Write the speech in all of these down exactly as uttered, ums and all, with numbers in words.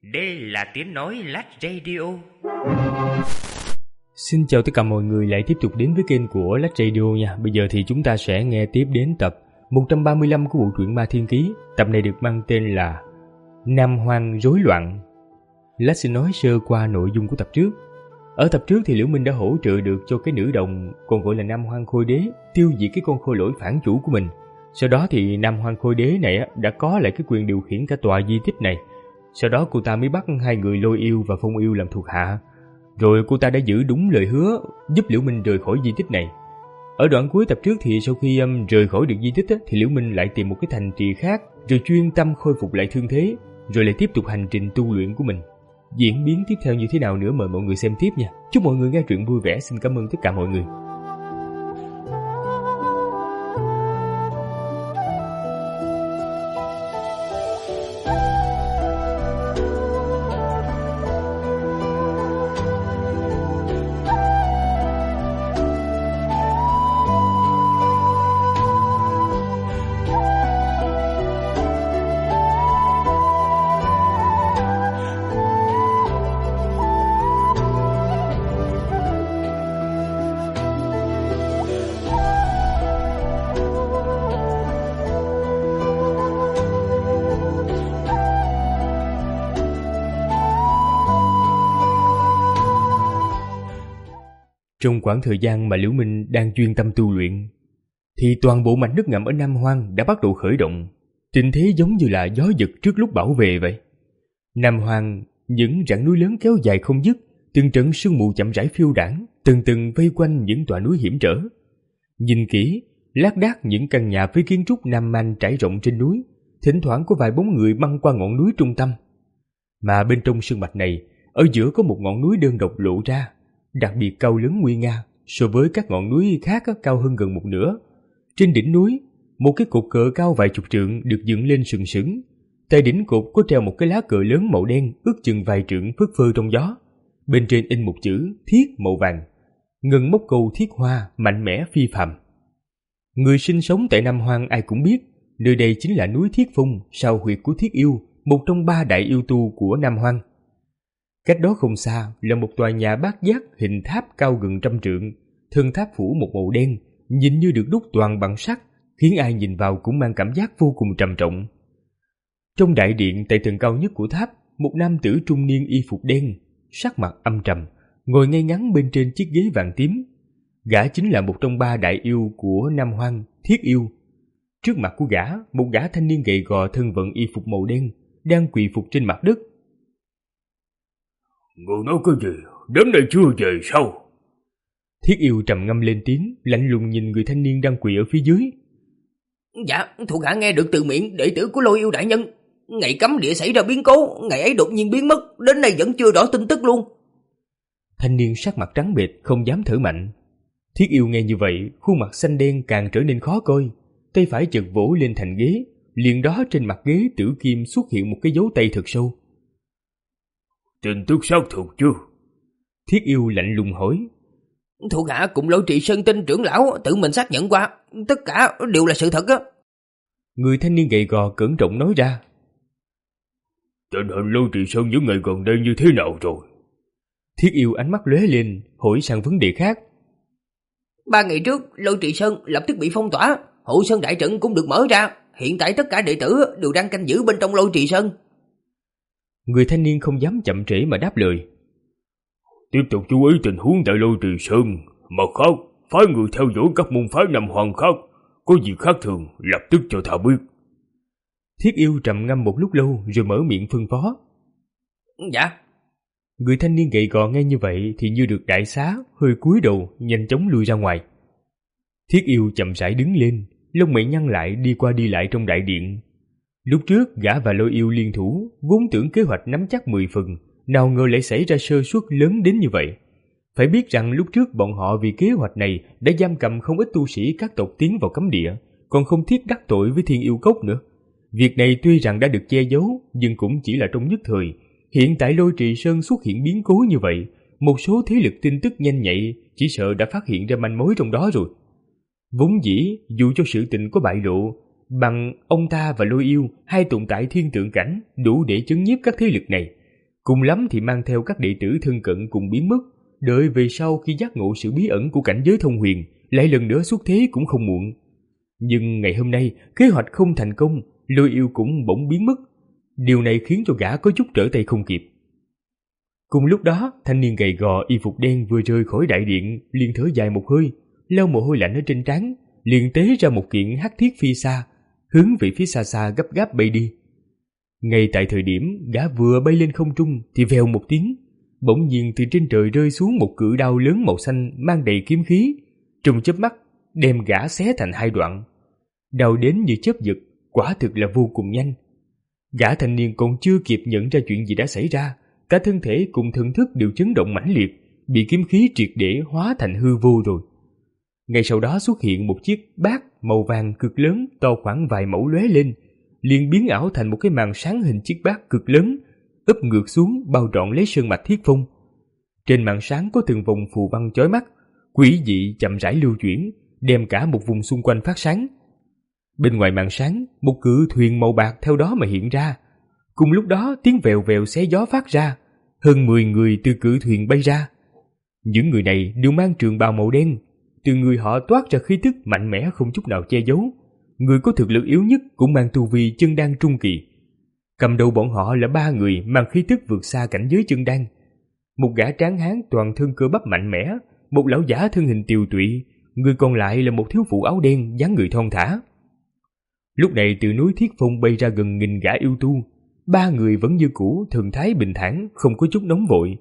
Đây là tiếng nói Lách Radio. Xin chào tất cả mọi người lại tiếp tục đến với kênh của Lách Radio nha. Bây giờ thì chúng ta sẽ nghe tiếp đến tập một trăm ba mươi lăm của bộ truyện Ma Thiên Ký. Tập này được mang tên là Nam Hoang Rối Loạn. Lách xin nói sơ qua nội dung của tập trước. Ở tập trước thì Liễu Minh đã hỗ trợ được cho cái nữ đồng còn gọi là Nam Hoang Khôi Đế tiêu diệt cái con khôi lỗi phản chủ của mình. Sau đó thì Nam Hoang Khôi Đế này đã có lại cái quyền điều khiển cả tòa di tích này. Sau đó cô ta mới bắt hai người Lôi Yêu và Phong Yêu làm thuộc hạ. Rồi cô ta đã giữ đúng lời hứa giúp Liễu Minh rời khỏi di tích này. Ở đoạn cuối tập trước thì sau khi um, rời khỏi được di tích á, thì Liễu Minh lại tìm một cái thành trì khác, rồi chuyên tâm khôi phục lại thương thế, rồi lại tiếp tục hành trình tu luyện của mình. Diễn biến tiếp theo như thế nào nữa mời mọi người xem tiếp nha. Chúc mọi người nghe truyện vui vẻ. Xin cảm ơn tất cả mọi người. Trong khoảng thời gian mà Liễu Minh đang chuyên tâm tu luyện, thì toàn bộ mảnh đất ngầm ở Nam Hoang đã bắt đầu khởi động. Tình thế giống như là gió giật trước lúc bão về vậy. Nam Hoang, những rặng núi lớn kéo dài không dứt, từng trận sương mù chậm rãi phiêu đãng, từng từng vây quanh những tòa núi hiểm trở. Nhìn kỹ, lác đác những căn nhà với kiến trúc nam man trải rộng trên núi, thỉnh thoảng có vài bóng người băng qua ngọn núi trung tâm. Mà bên trong sơn mạch này, ở giữa có một ngọn núi đơn độc lộ ra, đặc biệt cao lớn nguy nga, so với các ngọn núi khác cao hơn gần một nửa. Trên đỉnh núi, một cái cột cờ cao vài chục trượng được dựng lên sừng sững. Tại đỉnh cột có treo một cái lá cờ lớn màu đen ước chừng vài trượng phất phơ trong gió. Bên trên in một chữ Thiết màu vàng, ngân mốc câu thiết hoa mạnh mẽ phi phàm. Người sinh sống tại Nam Hoang ai cũng biết, nơi đây chính là núi Thiết Phong, sao huyệt của Thiết Yêu, một trong ba đại yêu tu của Nam Hoang. Cách đó không xa là một tòa nhà bát giác hình tháp cao gần trăm trượng, thân tháp phủ một màu đen, nhìn như được đúc toàn bằng sắt, khiến ai nhìn vào cũng mang cảm giác vô cùng trầm trọng. Trong đại điện tại tầng cao nhất của tháp, một nam tử trung niên y phục đen, sắc mặt âm trầm, ngồi ngay ngắn bên trên chiếc ghế vàng tím. Gã chính là một trong ba đại yêu của Nam Hoang, Thiết Yêu. Trước mặt của gã, một gã thanh niên gầy gò thân vận y phục màu đen, đang quỳ phục trên mặt đất. Người nói cái gì? Đến đây chưa về sao? Thiết Yêu trầm ngâm lên tiếng, lạnh lùng nhìn người thanh niên đang quỳ ở phía dưới. Dạ, thuộc hạ nghe được từ miệng đệ tử của Lôi Yêu đại nhân. Ngày cấm địa xảy ra biến cố, ngày ấy đột nhiên biến mất, đến nay vẫn chưa rõ tin tức luôn. Thanh niên sắc mặt trắng bệch, không dám thở mạnh. Thiết Yêu nghe như vậy, khuôn mặt xanh đen càng trở nên khó coi. Tay phải chợt vỗ lên thành ghế, liền đó trên mặt ghế tử kim xuất hiện một cái dấu tay thật sâu. Tin tức xác thực chưa? Thiết Yêu lạnh lùng hỏi. Thuộc hạ cùng Lôi Trì Sơn Tinh trưởng lão tự mình xác nhận qua, tất cả đều là sự thật á. Người thanh niên gầy gò cẩn trọng nói ra. Tình hình Lôi Trì Sơn những ngày gần đây như thế nào rồi? Thiết Yêu ánh mắt lóe lên, hỏi sang vấn đề khác. Ba ngày trước, Lôi Trì Sơn lập tức bị phong tỏa, hộ sơn đại trận cũng được mở ra. Hiện tại tất cả đệ tử đều đang canh giữ bên trong Lôi Trì Sơn. Người thanh niên không dám chậm trễ mà đáp lời. Tiếp tục chú ý tình huống tại Lôi Trì Sơn, mà khác, phái người theo dõi các môn phái Nam Hoang khác, có gì khác thường lập tức cho ta biết. Thiết Yêu trầm ngâm một lúc lâu rồi mở miệng phân phó. Dạ. Người thanh niên gầy gò nghe như vậy thì như được đại xá, hơi cúi đầu nhanh chóng lui ra ngoài. Thiết Yêu chậm rãi đứng lên, lông mày nhăn lại đi qua đi lại trong đại điện. Lúc trước gã và Lôi Yêu liên thủ, vốn tưởng kế hoạch nắm chắc mười phần, nào ngờ lại xảy ra sơ suất lớn đến như vậy. Phải biết rằng lúc trước bọn họ vì kế hoạch này đã giam cầm không ít tu sĩ các tộc tiến vào cấm địa, còn không thiết đắc tội với Thiên Yêu Cốc nữa. Việc này tuy rằng đã được che giấu, nhưng cũng chỉ là trong nhất thời. Hiện tại Lôi Trì Sơn xuất hiện biến cố như vậy, một số thế lực tin tức nhanh nhạy chỉ sợ đã phát hiện ra manh mối trong đó rồi. Vốn dĩ, dù cho sự tình có bại lộ, bằng ông ta và Lôi Yêu, hai tồn tại thiên tượng cảnh, đủ để chấn nhiếp các thế lực này. Cùng lắm thì mang theo các đệ tử thân cận cùng biến mất, đợi về sau khi giác ngộ sự bí ẩn của cảnh giới thông huyền, lại lần nữa xuất thế cũng không muộn. Nhưng ngày hôm nay, kế hoạch không thành công, Lôi Yêu cũng bỗng biến mất. Điều này khiến cho gã có chút trở tay không kịp. Cùng lúc đó, thanh niên gầy gò y phục đen vừa rời khỏi đại điện, liền thở dài một hơi, lau mồ hôi lạnh ở trên trán, liền tế ra một kiện hắc thiết phi xa, hướng về phía xa xa gấp gáp bay đi. Ngay tại thời điểm gã vừa bay lên không trung thì vèo một tiếng, bỗng nhiên từ trên trời rơi xuống một cự đao lớn màu xanh mang đầy kiếm khí, trong chớp mắt đem gã xé thành hai đoạn. Đao đến như chớp giật, quả thực là vô cùng nhanh. Gã thanh niên còn chưa kịp nhận ra chuyện gì đã xảy ra, cả thân thể cùng thần thức đều chấn động mãnh liệt, bị kiếm khí triệt để hóa thành hư vô rồi. Ngay sau đó xuất hiện một chiếc bát màu vàng cực lớn to khoảng vài mẫu lóe lên, liền biến ảo thành một cái màn sáng hình chiếc bát cực lớn, úp ngược xuống bao trọn lấy sơn mạch Thiết Phong. Trên màn sáng có từng vòng phù văn chói mắt, quỷ dị chậm rãi lưu chuyển, đem cả một vùng xung quanh phát sáng. Bên ngoài màn sáng, một cự thuyền màu bạc theo đó mà hiện ra. Cùng lúc đó tiếng vèo vèo xé gió phát ra, hơn mười người từ cự thuyền bay ra. Những người này đều mang trường bào màu đen, từ người họ toát ra khí tức mạnh mẽ không chút nào che giấu. Người có thực lực yếu nhất cũng mang tu vi chân đan trung kỳ. Cầm đầu bọn họ là ba người mang khí tức vượt xa cảnh giới chân đan. Một gã tráng hán toàn thân cơ bắp mạnh mẽ, một lão giả thân hình tiều tụy, người còn lại là một thiếu phụ áo đen dáng người thon thả. Lúc này từ núi Thiết Phong bay ra gần nghìn gã yêu tu, ba người vẫn như cũ, thần thái bình thản, không có chút nóng vội.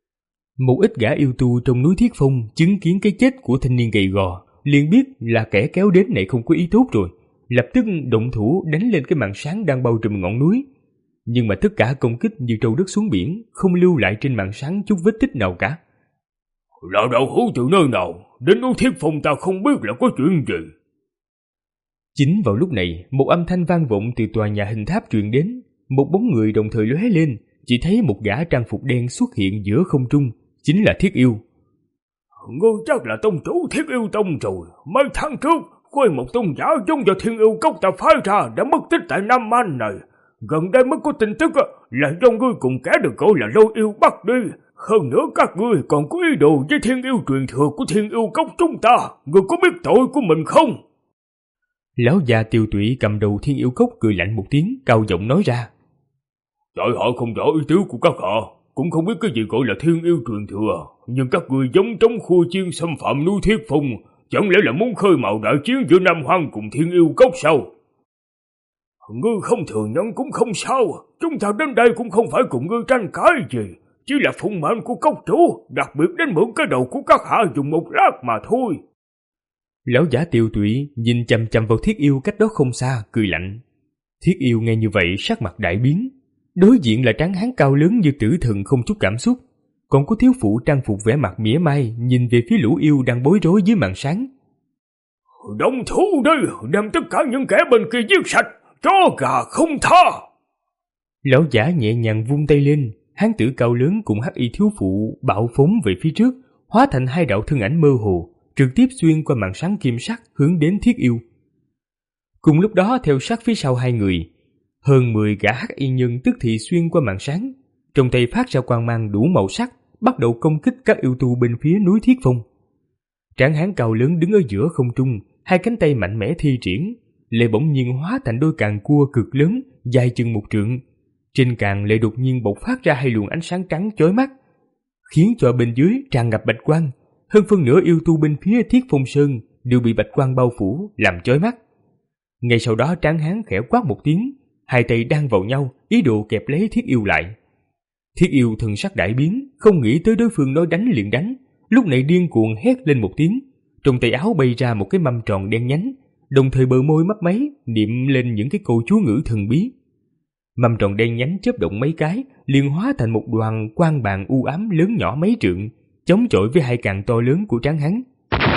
Một ít gã yêu tu trong núi Thiết Phong chứng kiến cái chết của thanh niên gầy gò, liền biết là kẻ kéo đến này không có ý tốt rồi, lập tức động thủ đánh lên cái màn sáng đang bao trùm ngọn núi. Nhưng mà tất cả công kích như trâu đất xuống biển, không lưu lại trên màn sáng chút vết tích nào cả. Là đạo hữu từ nơi nào? Đến núi Thiết Phong ta không biết là có chuyện gì. Chính vào lúc này, một âm thanh vang vọng từ tòa nhà hình tháp truyền đến, một bóng người đồng thời lóe lên, chỉ thấy một gã trang phục đen xuất hiện giữa không trung, chính là Thiết Yêu. Ngươi chắc là tông chủ Thiết Yêu Tông rồi. Mấy tháng trước, khôi một tôn giả giống do Thiên Yêu Cốc ta phái ra đã mất tích tại Nam Man này. Gần đây mới có tin tức là do ngươi cùng kẻ được gọi là Lôi Yêu bắt đi. Hơn nữa các ngươi còn có ý đồ với Thiên Yêu truyền thừa của Thiên Yêu Cốc chúng ta. Ngươi có biết tội của mình không? Lão già tiều tụy cầm đầu Thiên Yêu Cốc cười lạnh một tiếng, cao giọng nói ra. Tại họ không rõ ý tứ của các họ, cũng không biết cái gì gọi là Thiên Yêu truyền thừa, nhưng các ngươi giống trống khua chiên xâm phạm núi Thiết Phong, chẳng lẽ là muốn khơi mào đại chiến giữa Nam Hoang cùng Thiên Yêu Cốc sao? Ngươi không thừa nhận cũng không sao, chúng ta đến đây cũng không phải cùng ngươi tranh cãi gì, chỉ là phụng mệnh của cốc chủ, đặc biệt đến mượn cái đầu của các hạ dùng một lát mà thôi. Lão giả tiều tụy nhìn chằm chằm vào Thiết Yêu cách đó không xa, cười lạnh. Thiết Yêu nghe như vậy sắc mặt đại biến. Đối diện là tráng hán cao lớn như tử thần không chút cảm xúc, còn có thiếu phụ trang phục vẻ mặt mỉa mai nhìn về phía lũ yêu đang bối rối dưới màn sáng. Động thủ đi, đem tất cả những kẻ bên kia giết sạch, chó gà không tha. Lão giả nhẹ nhàng vung tay lên, hán tử cao lớn cùng hắc y thiếu phụ bạo phóng về phía trước, hóa thành hai đạo thân ảnh mơ hồ, trực tiếp xuyên qua màn sáng kim sắc hướng đến Thiết Yêu. Cùng lúc đó theo sát phía sau hai người, hơn mười gã hắc y nhân tức thì xuyên qua màn sáng, trong tay phát ra quang mang đủ màu sắc, bắt đầu công kích các yêu tu bên phía núi Thiết Phong. Tráng hán cao lớn đứng ở giữa không trung, hai cánh tay mạnh mẽ thi triển, lại bỗng nhiên hóa thành đôi càng cua cực lớn, dài chừng một trượng. Trên càng lại đột nhiên bộc phát ra hai luồng ánh sáng trắng chói mắt, khiến cho bên dưới tràn ngập bạch quang. Hơn phân nửa yêu tu bên phía Thiết Phong Sơn đều bị bạch quang bao phủ, làm chói mắt. Ngay sau đó tráng hán khẽ quát một tiếng, hai tay đan vào nhau, ý đồ kẹp lấy Thiết Yêu lại. Thiết Yêu thần sắc đại biến, không nghĩ tới đối phương nói đánh liền đánh, lúc này điên cuồng hét lên một tiếng, trong tay áo bay ra một cái mâm tròn đen nhánh, đồng thời bờ môi mấp máy niệm lên những cái câu chú ngữ thần bí. Mâm tròn đen nhánh chớp động mấy cái, liền hóa thành một đoàn quang bàn u ám lớn nhỏ mấy trượng, chống chọi với hai càng to lớn của tráng hán.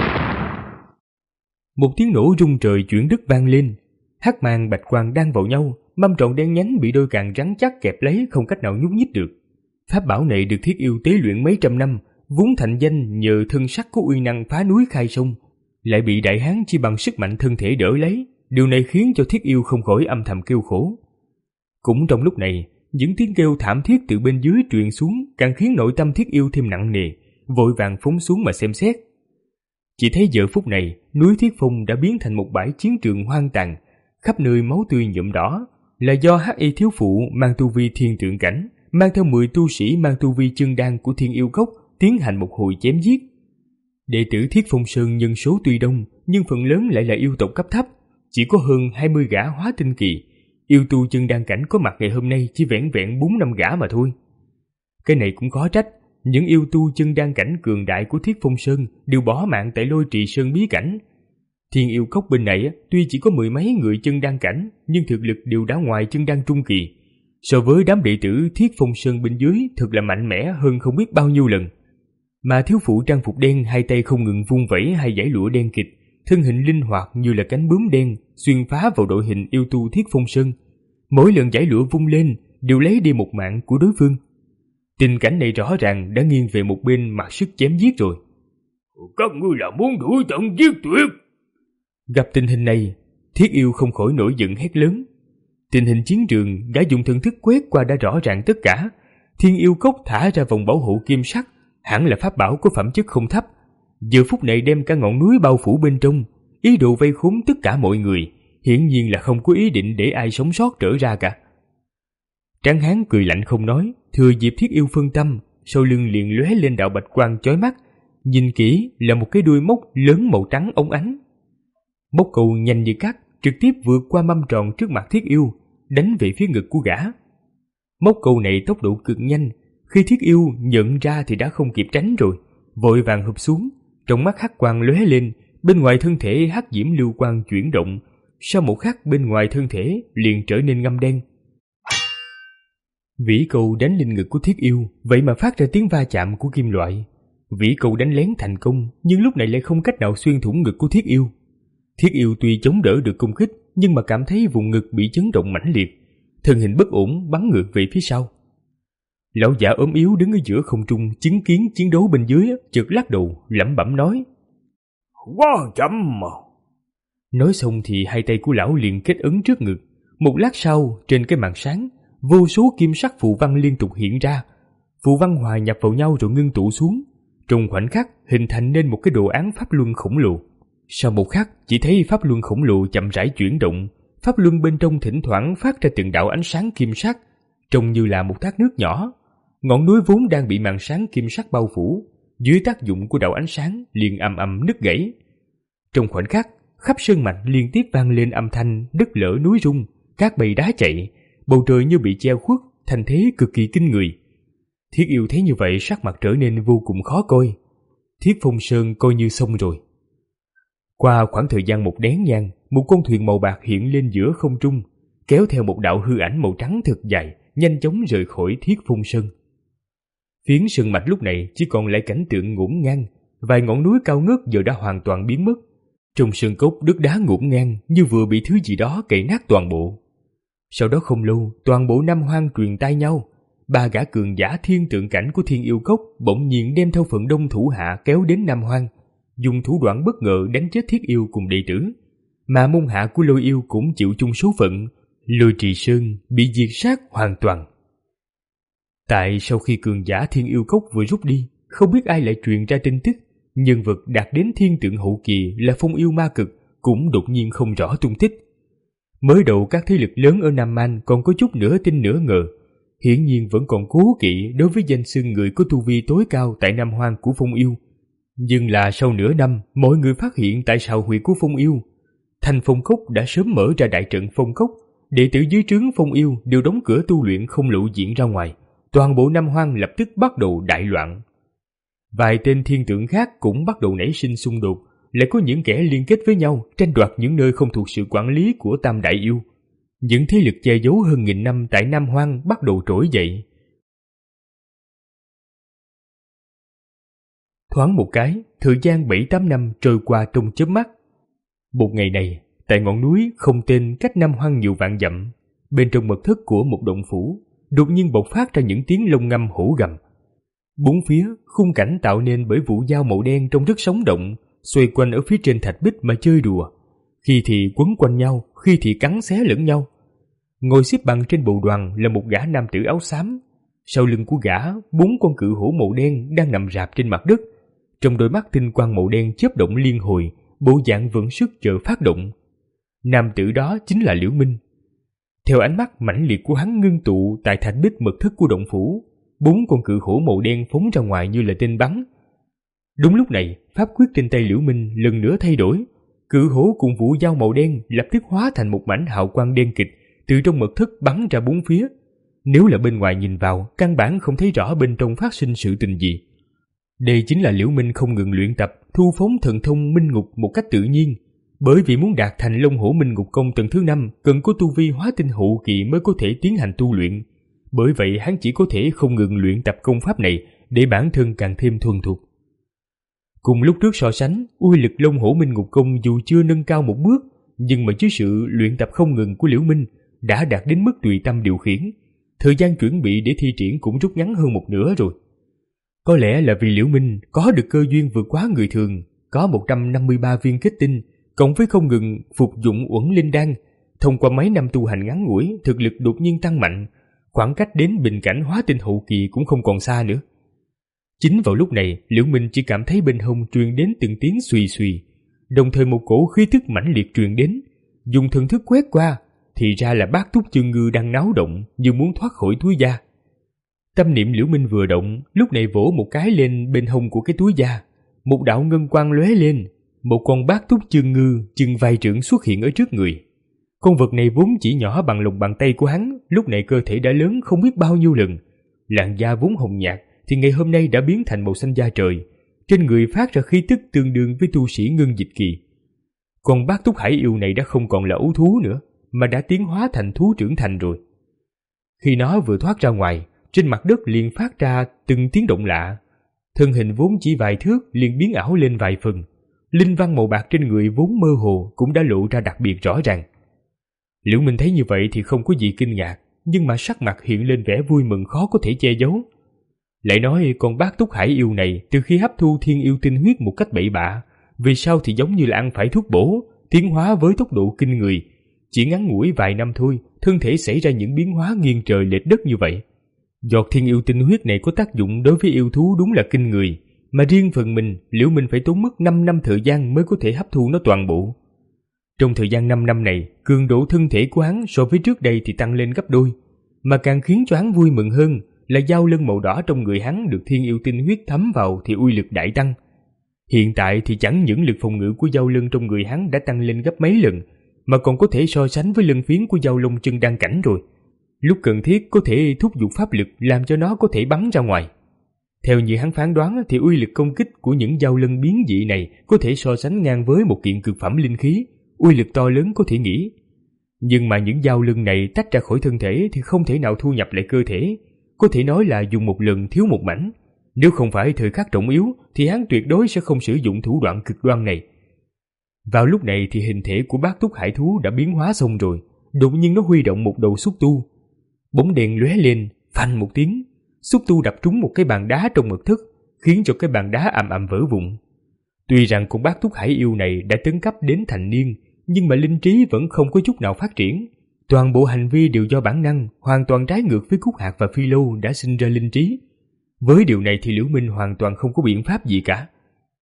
Một tiếng nổ rung trời chuyển đất vang lên, hắc mang bạch quang đan vào nhau, mâm tròn đen nhánh bị đôi càng rắn chắc kẹp lấy, không cách nào nhúc nhích được. Pháp bảo này được Thiết Yêu tế luyện mấy trăm năm, vốn thành danh nhờ thân sắc có uy năng phá núi khai sông, lại bị đại hán chỉ bằng sức mạnh thân thể đỡ lấy. Điều này khiến cho Thiết Yêu không khỏi âm thầm kêu khổ. Cũng trong lúc này, những tiếng kêu thảm thiết từ bên dưới truyền xuống càng khiến nội tâm Thiết Yêu thêm nặng nề, vội vàng phóng xuống mà xem xét. Chỉ thấy giờ phút này, núi Thiết Phong đã biến thành một bãi chiến trường hoang tàn, khắp nơi máu tươi nhuộm đỏ, là do Hắc Y thiếu phụ mang tu vi thiên tượng cảnh, mang theo mười tu sĩ mang tu vi chân đan của Thiên Yêu Cốc tiến hành một hồi chém giết. Đệ tử Thiết Phong Sơn nhân số tuy đông, nhưng phần lớn lại là yêu tộc cấp thấp, chỉ có hơn hai mươi gã hóa tinh kỳ. Yêu tu chân đan cảnh có mặt ngày hôm nay chỉ vẻn vẹn bốn năm gã mà thôi. Cái này cũng khó trách, những yêu tu chân đan cảnh cường đại của Thiết Phong Sơn đều bỏ mạng tại Lôi Trì Sơn bí cảnh. Thiên Yêu Cốc bên này tuy chỉ có mười mấy người chân đan cảnh, nhưng thực lực đều đã ngoài chân đan trung kỳ. So với đám đệ tử Thiết Phong Sơn bên dưới thực là mạnh mẽ hơn không biết bao nhiêu lần. Mà thiếu phụ trang phục đen hai tay không ngừng vung vẩy hai dải lụa đen kịt, thân hình linh hoạt như là cánh bướm đen xuyên phá vào đội hình yêu tu Thiết Phong Sơn. Mỗi lần dải lụa vung lên đều lấy đi một mạng của đối phương. Tình cảnh này rõ ràng đã nghiêng về một bên mặc sức chém giết rồi. Các ngươi là muốn đuổi tận giết tuyệt. Gặp tình hình này, Thiết Yêu không khỏi nổi giận hét lớn. Tình hình chiến trường, gã dùng thần thức quét qua đã rõ ràng tất cả. Thiên Yêu Cốc thả ra vòng bảo hộ kim sắc, hẳn là pháp bảo có phẩm chất không thấp. Giờ phút này đem cả ngọn núi bao phủ bên trong, ý đồ vây khốn tất cả mọi người, hiển nhiên là không có ý định để ai sống sót trở ra cả. Tráng hán cười lạnh không nói, thừa dịp Thiết Yêu phân tâm, sau lưng liền lóe lên đạo bạch quang chói mắt. Nhìn kỹ là một cái đuôi mốc lớn màu trắng óng ánh. Mốc câu nhanh như cắt, trực tiếp vượt qua mâm tròn trước mặt Thiết Yêu, đánh về phía ngực của gã. Mốc câu này tốc độ cực nhanh, khi Thiết Yêu nhận ra thì đã không kịp tránh rồi, vội vàng hụp xuống, trong mắt hắc quang lóe lên, bên ngoài thân thể hắc diễm lưu quang chuyển động, sau một khắc bên ngoài thân thể liền trở nên ngăm đen. Vĩ câu đánh lên ngực của Thiết Yêu, vậy mà phát ra tiếng va chạm của kim loại. Vĩ câu đánh lén thành công, nhưng lúc này lại không cách nào xuyên thủng ngực của Thiết Yêu. Thiết Yêu tuy chống đỡ được công kích, nhưng mà cảm thấy vùng ngực bị chấn động mãnh liệt, thân hình bất ổn bắn ngược về phía sau. Lão giả ốm yếu đứng ở giữa không trung chứng kiến chiến đấu bên dưới, chợt lắc đầu lẩm bẩm nói: Quá chậm mà. Nói xong thì hai tay của lão liền kết ấn trước ngực. Một lát sau, trên cái màn sáng, vô số kim sắc phù văn liên tục hiện ra. Phù văn hòa nhập vào nhau rồi ngưng tụ xuống, trong khoảnh khắc hình thành nên một cái đồ án pháp luân khổng lồ. Sau một khắc, chỉ thấy pháp luân khổng lồ chậm rãi chuyển động, pháp luân bên trong thỉnh thoảng phát ra từng đạo ánh sáng kim sắc, trông như là một thác nước nhỏ. Ngọn núi vốn đang bị màn sáng kim sắc bao phủ, dưới tác dụng của đạo ánh sáng liền ầm ầm nứt gãy. Trong khoảnh khắc, khắp sơn mạch liên tiếp vang lên âm thanh đất lở núi rung, cát bay đá chạy, bầu trời như bị che khuất, thành thế cực kỳ kinh người. Thiết Yêu thấy như vậy sắc mặt trở nên vô cùng khó coi. Thiết Phong Sơn coi như xong rồi. Qua khoảng thời gian một nén nhang, một con thuyền màu bạc hiện lên giữa không trung, kéo theo một đạo hư ảnh màu trắng thật dài, nhanh chóng rời khỏi Thiết Phong Sơn. Phiến sơn mạch lúc này chỉ còn lại cảnh tượng ngổn ngang, vài ngọn núi cao ngất giờ đã hoàn toàn biến mất. Trong sơn cốc đất đá ngổn ngang như vừa bị thứ gì đó cày nát toàn bộ. Sau đó không lâu, toàn bộ Nam Hoang truyền tai nhau, ba gã cường giả thiên tượng cảnh của Thiên Yêu Cốc bỗng nhiên đem theo phần đông thủ hạ kéo đến Nam Hoang, dùng thủ đoạn bất ngờ đánh chết Thiết Yêu cùng đệ tử, mà môn hạ của Lôi Yêu cũng chịu chung số phận, Lôi Trì Sơn bị diệt sát hoàn toàn. Tại sau khi cường giả Thiên Yêu Cốc vừa rút đi, không biết ai lại truyền ra tin tức, nhân vật đạt đến thiên tượng hậu kỳ là Phong Yêu Ma Cực cũng đột nhiên không rõ tung tích. Mới đầu các thế lực lớn ở Nam Man còn có chút nửa tin nửa ngờ, hiển nhiên vẫn còn cố kỵ đối với danh xưng người có tu vi tối cao tại Nam Hoang của Phong Yêu. Nhưng là sau nửa năm, mọi người phát hiện tại sào huyệt của Phong Yêu, thành Phong Cốc đã sớm mở ra đại trận Phong Cốc, đệ tử dưới trướng Phong Yêu đều đóng cửa tu luyện không lộ diện ra ngoài, toàn bộ Nam Hoang lập tức bắt đầu đại loạn. Vài tên thiên tượng khác cũng bắt đầu nảy sinh xung đột, lại có những kẻ liên kết với nhau tranh đoạt những nơi không thuộc sự quản lý của Tam Đại Yêu. Những thế lực che giấu hơn nghìn năm tại Nam Hoang bắt đầu trỗi dậy. Thoáng một cái, thời gian bảy tám năm trôi qua trong chớp mắt. Một ngày này, tại ngọn núi không tên cách Nam Hoang nhiều vạn dặm, bên trong mật thất của một động phủ, đột nhiên bộc phát ra những tiếng lông ngâm hổ gầm. Bốn phía, khung cảnh tạo nên bởi vũ dao màu đen trông rất sống động, xoay quanh ở phía trên thạch bích mà chơi đùa, khi thì quấn quanh nhau, khi thì cắn xé lẫn nhau. Ngồi xếp bằng trên bồ đoàn là một gã nam tử áo xám. Sau lưng của gã, bốn con cự hổ màu đen đang nằm rạp trên mặt đất. Trong đôi mắt tinh quang màu đen chớp động liên hồi, bộ dạng vận sức chờ phát động. Nam tử đó chính là Liễu Minh. Theo ánh mắt mãnh liệt của hắn ngưng tụ tại thạch bích mật thất của động phủ, bốn con cự hổ màu đen phóng ra ngoài như là tên bắn. Đúng lúc này, pháp quyết trên tay Liễu Minh lần nữa thay đổi. Cự hổ cùng vũ dao màu đen lập tức hóa thành một mảnh hào quang đen kịt từ trong mật thất bắn ra bốn phía. Nếu là bên ngoài nhìn vào, căn bản không thấy rõ bên trong phát sinh sự tình gì. Đây chính là Liễu Minh không ngừng luyện tập thu phóng thần thông minh ngục một cách tự nhiên. Bởi vì muốn đạt thành Long Hổ Minh Ngục Công tầng thứ năm, cần có tu vi hóa tinh hậu kỳ mới có thể tiến hành tu luyện. Bởi vậy hắn chỉ có thể không ngừng luyện tập công pháp này để bản thân càng thêm thuần thục. Cùng lúc trước so sánh, uy lực Long Hổ Minh Ngục Công dù chưa nâng cao một bước, nhưng mà dưới sự luyện tập không ngừng của Liễu Minh đã đạt đến mức tùy tâm điều khiển. Thời gian chuẩn bị để thi triển cũng rút ngắn hơn một nửa rồi. Có lẽ là vì Liễu Minh có được cơ duyên vượt quá người thường, có một trăm năm mươi ba viên kết tinh, cộng với không ngừng phục dụng uẩn linh đan, thông qua mấy năm tu hành ngắn ngủi, thực lực đột nhiên tăng mạnh, khoảng cách đến bình cảnh hóa tinh hậu kỳ cũng không còn xa nữa. Chính vào lúc này, Liễu Minh chỉ cảm thấy bên hông truyền đến từng tiếng xùy xùy, đồng thời một cổ khí tức mãnh liệt truyền đến. Dùng thần thức quét qua, thì ra là Bát Túc Chương Ngư đang náo động như muốn thoát khỏi túi da. Tâm niệm Liễu Minh vừa động, lúc này vỗ một cái lên bên hông của cái túi da, một đạo ngân quang lóe lên, một con Bát Túc Chương Ngư chừng vài trượng xuất hiện ở trước người. Con vật này vốn chỉ nhỏ bằng lòng bàn tay của hắn, lúc này cơ thể đã lớn không biết bao nhiêu lần. Làn da vốn hồng nhạt thì ngày hôm nay đã biến thành màu xanh da trời, trên người phát ra khí tức tương đương với tu sĩ ngưng dịch kỳ. Còn Bát Túc Hải Yêu này đã không còn là ấu thú nữa, mà đã tiến hóa thành thú trưởng thành rồi. Khi nó vừa thoát ra ngoài, trên mặt đất liền phát ra từng tiếng động lạ. Thân hình vốn chỉ vài thước liền biến ảo lên vài phần. Linh văn màu bạc trên người vốn mơ hồ cũng đã lộ ra đặc biệt rõ ràng. Liễu Minh thấy như vậy thì không có gì kinh ngạc, nhưng mà sắc mặt hiện lên vẻ vui mừng khó có thể che giấu. Lại nói con Bát Túc Hải Yêu này từ khi hấp thu thiên yêu tinh huyết một cách bậy bạ, vì sao thì giống như là ăn phải thuốc bổ, tiến hóa với tốc độ kinh người. Chỉ ngắn ngủi vài năm thôi, thân thể xảy ra những biến hóa nghiêng trời lệch đất như vậy. Giọt thiên yêu tinh huyết này có tác dụng đối với yêu thú đúng là kinh người, mà riêng phần mình, Liễu Minh phải tốn mất năm năm thời gian mới có thể hấp thu nó toàn bộ. Trong thời gian năm năm này, cường độ thân thể của hắn so với trước đây thì tăng lên gấp đôi, mà càng khiến cho hắn vui mừng hơn là dao lân màu đỏ trong người hắn được thiên yêu tinh huyết thấm vào thì uy lực đại tăng. Hiện tại thì chẳng những lực phòng ngự của dao lân trong người hắn đã tăng lên gấp mấy lần, mà còn có thể so sánh với lân phiến của dao long chân đan cảnh rồi. Lúc cần thiết có thể thúc giục pháp lực làm cho nó có thể bắn ra ngoài. Theo như hắn phán đoán thì uy lực công kích của những dao lân biến dị này có thể so sánh ngang với một kiện cực phẩm linh khí, uy lực to lớn có thể nghĩ. Nhưng mà những dao lân này tách ra khỏi thân thể thì không thể nào thu nhập lại cơ thể, có thể nói là dùng một lần thiếu một mảnh. Nếu không phải thời khắc trọng yếu thì hắn tuyệt đối sẽ không sử dụng thủ đoạn cực đoan này. Vào lúc này thì hình thể của Bát Túc Hải Thú đã biến hóa xong rồi, đột nhiên nó huy động một đầu xúc tu. Bóng đèn lóe lên, phanh một tiếng, xúc tu đập trúng một cái bàn đá trong mật thất, khiến cho cái bàn đá ầm ầm vỡ vụn. Tuy rằng con Bát Túc Hải Yêu này đã tấn cấp đến thành niên, nhưng mà linh trí vẫn không có chút nào phát triển. Toàn bộ hành vi đều do bản năng, hoàn toàn trái ngược với Cúc Hạc và Phi Lâu đã sinh ra linh trí. Với điều này thì Liễu Minh hoàn toàn không có biện pháp gì cả.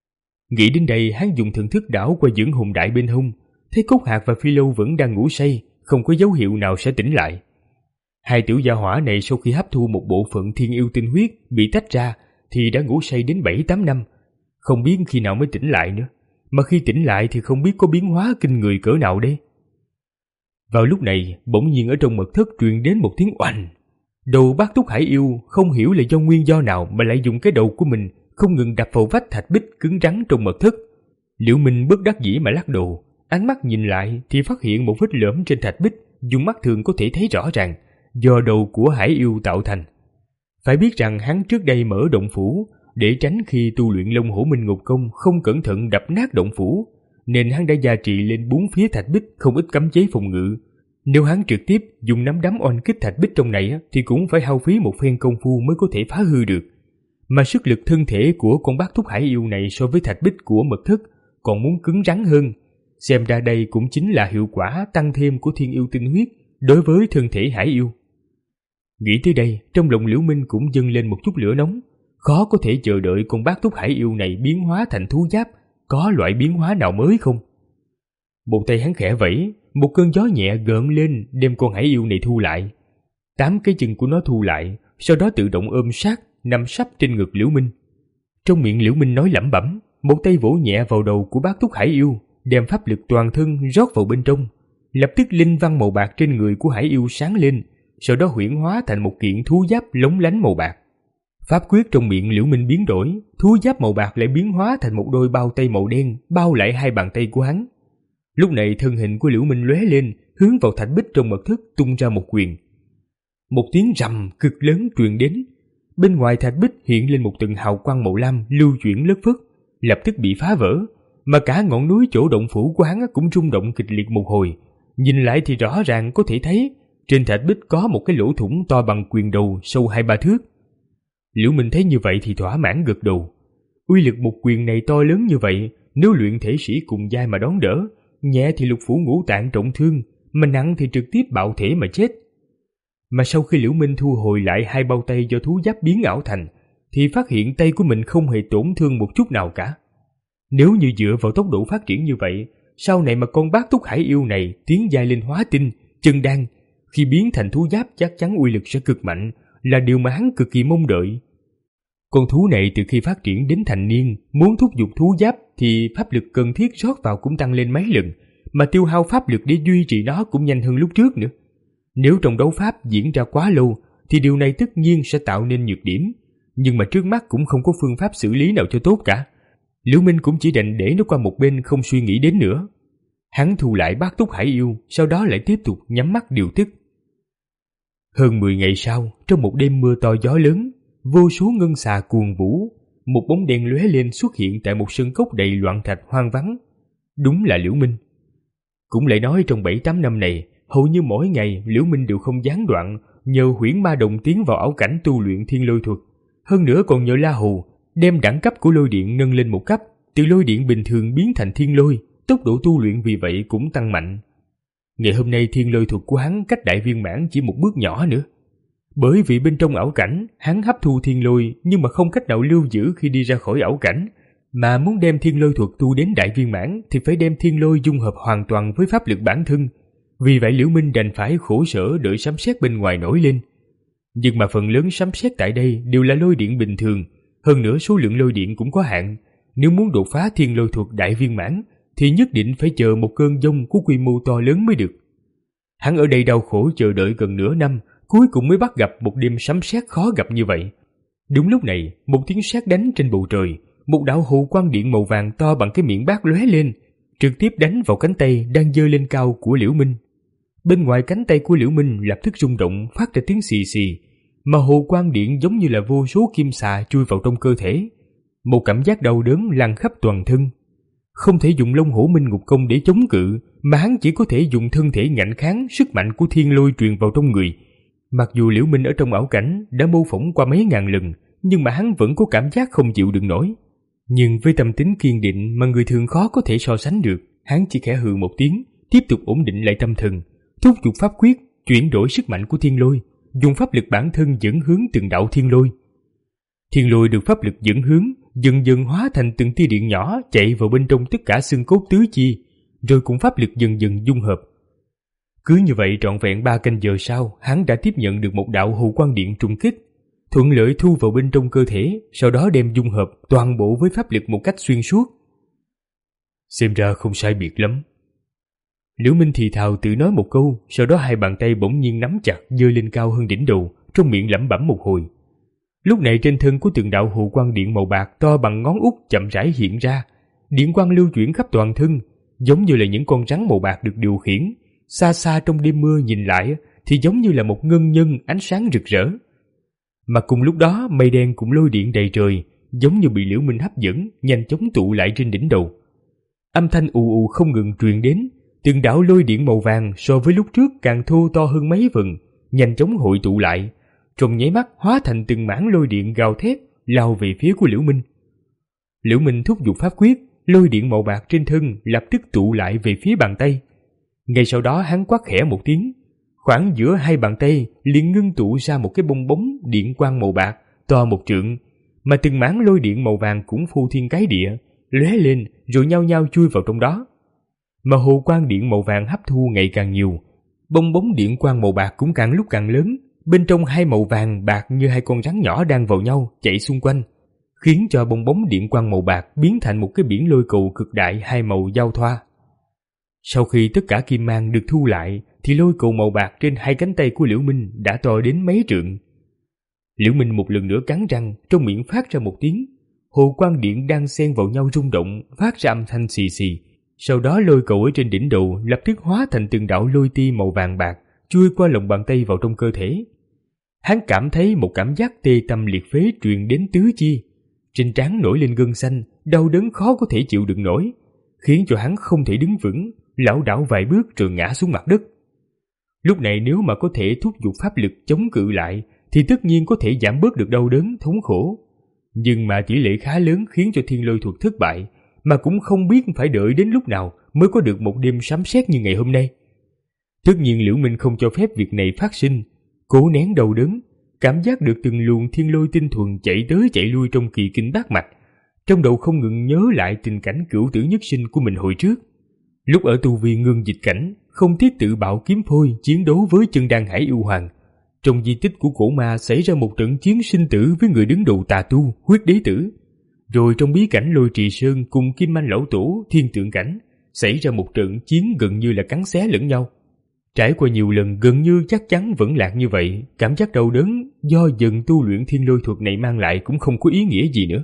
Nghĩ đến đây, hắn dùng thần thức đảo qua dưỡng hồn đại bên hông, thấy Cúc Hạc và Phi Lâu vẫn đang ngủ say, không có dấu hiệu nào sẽ tỉnh lại. Hai tiểu gia hỏa này sau khi hấp thu một bộ phận thiên yêu tinh huyết bị tách ra thì đã ngủ say đến bảy tám năm, không biết khi nào mới tỉnh lại nữa, mà khi tỉnh lại thì không biết có biến hóa kinh người cỡ nào đây. Vào lúc này, bỗng nhiên ở trong mật thất truyền đến một tiếng oành. Đầu Bát Túc Hải Yêu không hiểu là do nguyên do nào mà lại dùng cái đầu của mình không ngừng đập vào vách thạch bích cứng rắn trong mật thất. Liễu Minh bất đắc dĩ mà lắc đầu, ánh mắt nhìn lại thì phát hiện một vết lõm trên thạch bích, dùng mắt thường có thể thấy rõ ràng, do đầu của Hải Yêu tạo thành. Phải biết rằng hắn trước đây mở động phủ để tránh khi tu luyện Long Hổ Minh Ngục Công không cẩn thận đập nát động phủ, nên hắn đã gia trì lên bốn phía thạch bích không ít cấm chế phòng ngự. Nếu hắn trực tiếp dùng nắm đấm oanh kích thạch bích trong này thì cũng phải hao phí một phen công phu mới có thể phá hư được. Mà sức lực thân thể của con Bát Túc Hải Yêu này so với thạch bích của mật thất còn muốn cứng rắn hơn. Xem ra đây cũng chính là hiệu quả tăng thêm của thiên yêu tinh huyết, đối với thân thể hải yêu. Nghĩ tới đây, trong lòng Liễu Minh cũng dâng lên một chút lửa nóng, khó có thể chờ đợi con bát túc hải yêu này biến hóa thành thú giáp, có loại biến hóa nào mới không? Một tay hắn khẽ vẫy, một cơn gió nhẹ gợn lên đem con hải yêu này thu lại. Tám cái chân của nó thu lại, sau đó tự động ôm sát, nằm sấp trên ngực Liễu Minh. Trong miệng Liễu Minh nói lẩm bẩm, một tay vỗ nhẹ vào đầu của bát túc hải yêu, đem pháp lực toàn thân rót vào bên trong. Lập tức linh văn màu bạc trên người của hải yêu sáng lên, sau đó huyễn hóa thành một kiện thú giáp lóng lánh màu bạc. Pháp quyết trong miệng Liễu Minh biến đổi, thú giáp màu bạc lại biến hóa thành một đôi bao tay màu đen bao lại hai bàn tay của hắn. Lúc này thân hình của Liễu Minh lóe lên, hướng vào thạch bích trong mật thất tung ra một quyền. Một tiếng rầm cực lớn truyền đến. Bên ngoài thạch bích hiện lên một tầng hào quang màu lam lưu chuyển lất phất, lập tức bị phá vỡ, mà cả ngọn núi chỗ động phủ của hắn cũng rung động kịch liệt một hồi. Nhìn lại thì rõ ràng có thể thấy trên thạch bích có một cái lỗ thủng to bằng quyền đầu, sâu hai ba thước. Liễu Minh thấy như vậy thì thỏa mãn gật đầu. Uy lực một quyền này to lớn như vậy, nếu luyện thể sĩ cùng giai mà đón đỡ, nhẹ thì lục phủ ngũ tạng trọng thương, mà nặng thì trực tiếp bạo thể mà chết. Mà sau khi Liễu Minh thu hồi lại hai bao tay do thú giáp biến ảo thành, thì phát hiện tay của mình không hề tổn thương một chút nào cả. Nếu như dựa vào tốc độ phát triển như vậy, sau này mà con bát túc hải yêu này tiến giai lên hóa tinh, chân đan, khi biến thành thú giáp chắc chắn uy lực sẽ cực mạnh, là điều mà hắn cực kỳ mong đợi. Con thú này từ khi phát triển đến thành niên, muốn thúc giục thú giáp thì pháp lực cần thiết rót vào cũng tăng lên mấy lần, mà tiêu hao pháp lực để duy trì nó cũng nhanh hơn lúc trước nữa. Nếu trong đấu pháp diễn ra quá lâu thì điều này tất nhiên sẽ tạo nên nhược điểm, nhưng mà trước mắt cũng không có phương pháp xử lý nào cho tốt cả. Liễu Minh cũng chỉ đành để nó qua một bên không suy nghĩ đến nữa. Hắn thu lại bát túc hải yêu, sau đó lại tiếp tục nhắm mắt điều tức. Hơn mười ngày sau, trong một đêm mưa to gió lớn, vô số ngân xà cuồng vũ, một bóng đen lóe lên xuất hiện tại một sân cốc đầy loạn thạch hoang vắng. Đúng là Liễu Minh. Cũng lại nói trong bảy tám năm này, hầu như mỗi ngày Liễu Minh đều không gián đoạn nhờ huyễn ma đồng tiến vào ảo cảnh tu luyện thiên lôi thuật. Hơn nữa còn nhờ La Hù đem đẳng cấp của lôi điện nâng lên một cấp, từ lôi điện bình thường biến thành thiên lôi, tốc độ tu luyện vì vậy cũng tăng mạnh. Ngày hôm nay thiên lôi thuật của hắn cách đại viên mãn chỉ một bước nhỏ nữa. Bởi vì bên trong ảo cảnh, hắn hấp thu thiên lôi nhưng mà không cách nào lưu giữ khi đi ra khỏi ảo cảnh, mà muốn đem thiên lôi thuật tu đến đại viên mãn thì phải đem thiên lôi dung hợp hoàn toàn với pháp lực bản thân. Vì vậy Liễu Minh đành phải khổ sở đợi sấm sét bên ngoài nổi lên. Nhưng mà phần lớn sấm sét tại đây đều là lôi điện bình thường, hơn nữa số lượng lôi điện cũng có hạn. Nếu muốn đột phá thiên lôi thuật đại viên mãn thì nhất định phải chờ một cơn giông của quy mô to lớn mới được. Hắn ở đây đau khổ chờ đợi gần nửa năm, cuối cùng mới bắt gặp một đêm sấm sét khó gặp như vậy. Đúng lúc này, một tiếng sét đánh trên bầu trời, một đạo hồ quang điện màu vàng to bằng cái miệng bát lóe lên, trực tiếp đánh vào cánh tay đang giơ lên cao của Liễu Minh. Bên ngoài cánh tay của Liễu Minh lập tức rung động phát ra tiếng xì xì, mà hồ quang điện giống như là vô số kim xà chui vào trong cơ thể. Một cảm giác đau đớn lan khắp toàn thân. Không thể dùng Long Hổ Minh Ngục Công để chống cự, mà hắn chỉ có thể dùng thân thể ngạnh kháng sức mạnh của thiên lôi truyền vào trong người. Mặc dù Liễu Minh ở trong ảo cảnh đã mô phỏng qua mấy ngàn lần, nhưng mà hắn vẫn có cảm giác không chịu đựng nổi. Nhưng với tâm tính kiên định mà người thường khó có thể so sánh được, hắn chỉ khẽ hừ một tiếng, tiếp tục ổn định lại tâm thần, thúc giục pháp quyết, chuyển đổi sức mạnh của thiên lôi, dùng pháp lực bản thân dẫn hướng từng đạo thiên lôi. Thiên lôi được pháp lực dẫn hướng, dần dần hóa thành từng tia điện nhỏ chạy vào bên trong tất cả xương cốt tứ chi, rồi cùng pháp lực dần dần dung hợp. Cứ như vậy trọn vẹn ba canh giờ sau, hắn đã tiếp nhận được một đạo hồ quang điện trùng kích, thuận lợi thu vào bên trong cơ thể, sau đó đem dung hợp toàn bộ với pháp lực một cách xuyên suốt. Xem ra không sai biệt lắm. Liễu Minh thì thào tự nói một câu, sau đó hai bàn tay bỗng nhiên nắm chặt giơ lên cao hơn đỉnh đầu, trong miệng lẩm bẩm một hồi. Lúc này trên thân của từng đạo hồ quang điện màu bạc to bằng ngón út chậm rãi hiện ra, điện quang lưu chuyển khắp toàn thân, giống như là những con rắn màu bạc được điều khiển. Xa xa trong đêm mưa nhìn lại thì giống như là một ngân nhân ánh sáng rực rỡ. Mà cùng lúc đó mây đen cũng lôi điện đầy trời, giống như bị Liễu Minh hấp dẫn, nhanh chóng tụ lại trên đỉnh đầu. Âm thanh ù ù không ngừng truyền đến, từng đạo lôi điện màu vàng so với lúc trước càng thô to hơn mấy phần, nhanh chóng hội tụ lại, trong nháy mắt hóa thành từng mảng lôi điện gào thét lao về phía của Liễu Minh. Liễu Minh thúc giục pháp quyết, lôi điện màu bạc trên thân lập tức tụ lại về phía bàn tay. Ngay sau đó hắn quát khẽ một tiếng, Khoảng giữa hai bàn tay liền ngưng tụ ra một cái bong bóng điện quang màu bạc to một trượng, mà từng mảng lôi điện màu vàng cũng phô thiên cái địa, lóe lên rồi nhao nhao chui vào trong đó. Mà hồ quang điện màu vàng hấp thu ngày càng nhiều, bong bóng điện quang màu bạc cũng càng lúc càng lớn, bên trong hai màu vàng bạc như hai con rắn nhỏ đang vào nhau chạy xung quanh, khiến cho bong bóng điện quang màu bạc biến thành một cái biển lôi cầu cực đại hai màu giao thoa. Sau khi tất cả kim mang được thu lại thì lôi cầu màu bạc trên hai cánh tay của Liễu Minh đã to đến mấy trượng. Liễu Minh một lần nữa cắn răng, trong miệng phát ra một tiếng, hồ quang điện đang xen vào nhau rung động, phát ra âm thanh xì xì. Sau đó lôi cầu ở trên đỉnh đầu lập tức hóa thành từng đạo lôi ti màu vàng bạc, chui qua lòng bàn tay vào trong cơ thể. Hắn cảm thấy một cảm giác tê tâm liệt phế truyền đến tứ chi, trên trán nổi lên gân xanh, đau đớn khó có thể chịu đựng nổi, khiến cho hắn không thể đứng vững, lảo đảo vài bước rồi ngã xuống mặt đất. Lúc này nếu mà có thể thúc giục pháp lực chống cự lại thì tất nhiên có thể giảm bớt được đau đớn thống khổ, nhưng mà tỷ lệ khá lớn khiến cho thiên lôi thuật thất bại, mà cũng không biết phải đợi đến lúc nào mới có được một đêm sấm sét như ngày hôm nay. Tất nhiên Liễu Minh không cho phép việc này phát sinh, cố nén đau đớn, cảm giác được từng luồng thiên lôi tinh thuần chạy tới chạy lui trong kỳ kinh bát mạch, trong đầu không ngừng nhớ lại tình cảnh cửu tử nhất sinh của mình hồi trước. Lúc ở tu vi ngưng dịch cảnh, không tiếc tự bạo kiếm phôi chiến đấu với chân đan hải yêu hoàng. Trong di tích của cổ ma xảy ra một trận chiến sinh tử với người đứng đầu tà tu huyết đế tử. Rồi trong bí cảnh Lôi Trì Sơn cùng Kim Manh lão tổ thiên tượng cảnh xảy ra một trận chiến gần như là cắn xé lẫn nhau. Trải qua nhiều lần gần như chắc chắn vẫn lạc như vậy, cảm giác đau đớn do dần tu luyện thiên lôi thuật này mang lại cũng không có ý nghĩa gì nữa.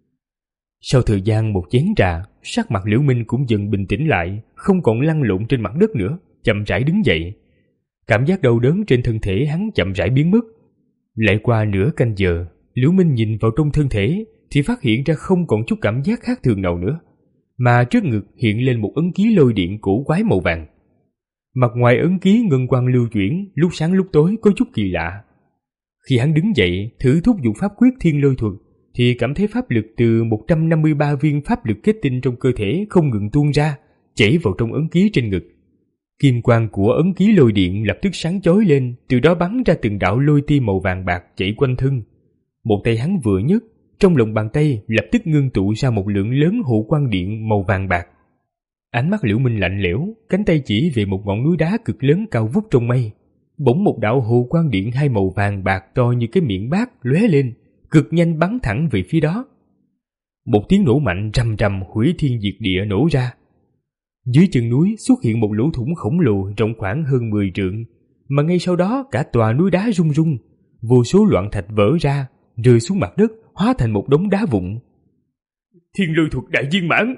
Sau thời gian một chén trà, sắc mặt Liễu Minh cũng dần bình tĩnh lại, không còn lăn lộn trên mặt đất nữa, chậm rãi đứng dậy. Cảm giác đau đớn trên thân thể hắn chậm rãi biến mất. Lại qua nửa canh giờ, Liễu Minh nhìn vào trong thân thể thì phát hiện ra không còn chút cảm giác khác thường nào nữa, mà trước ngực hiện lên một ấn ký lôi điện cổ quái màu vàng. Mặt ngoài ấn ký ngân quang lưu chuyển, lúc sáng lúc tối có chút kỳ lạ. Khi hắn đứng dậy thử thúc giục pháp quyết thiên lôi thuật thì cảm thấy pháp lực từ một trăm năm mươi ba viên pháp lực kết tinh trong cơ thể không ngừng tuôn ra, chảy vào trong ấn ký trên ngực. Kim quang của ấn ký lôi điện lập tức sáng chói lên, từ đó bắn ra từng đạo lôi ti màu vàng bạc chảy quanh thân. Một tay hắn vừa nhấc, trong lòng bàn tay lập tức ngưng tụ ra một lượng lớn hộ quang điện màu vàng bạc. Ánh mắt Liễu Minh lạnh lẽo, cánh tay chỉ về một ngọn núi đá cực lớn cao vút trong mây. Bỗng một đạo hộ quang điện hai màu vàng bạc to như cái miệng bát lóe lên, cực nhanh bắn thẳng về phía đó. Một tiếng nổ mạnh rầm rầm hủy thiên diệt địa nổ ra. Dưới chân núi xuất hiện một lỗ thủng khổng lồ rộng khoảng hơn mười trượng, mà ngay sau đó cả tòa núi đá rung rung, vô số loạn thạch vỡ ra, rơi xuống mặt đất, hóa thành một đống đá vụn. Thiên lôi thuật đại viên mãn!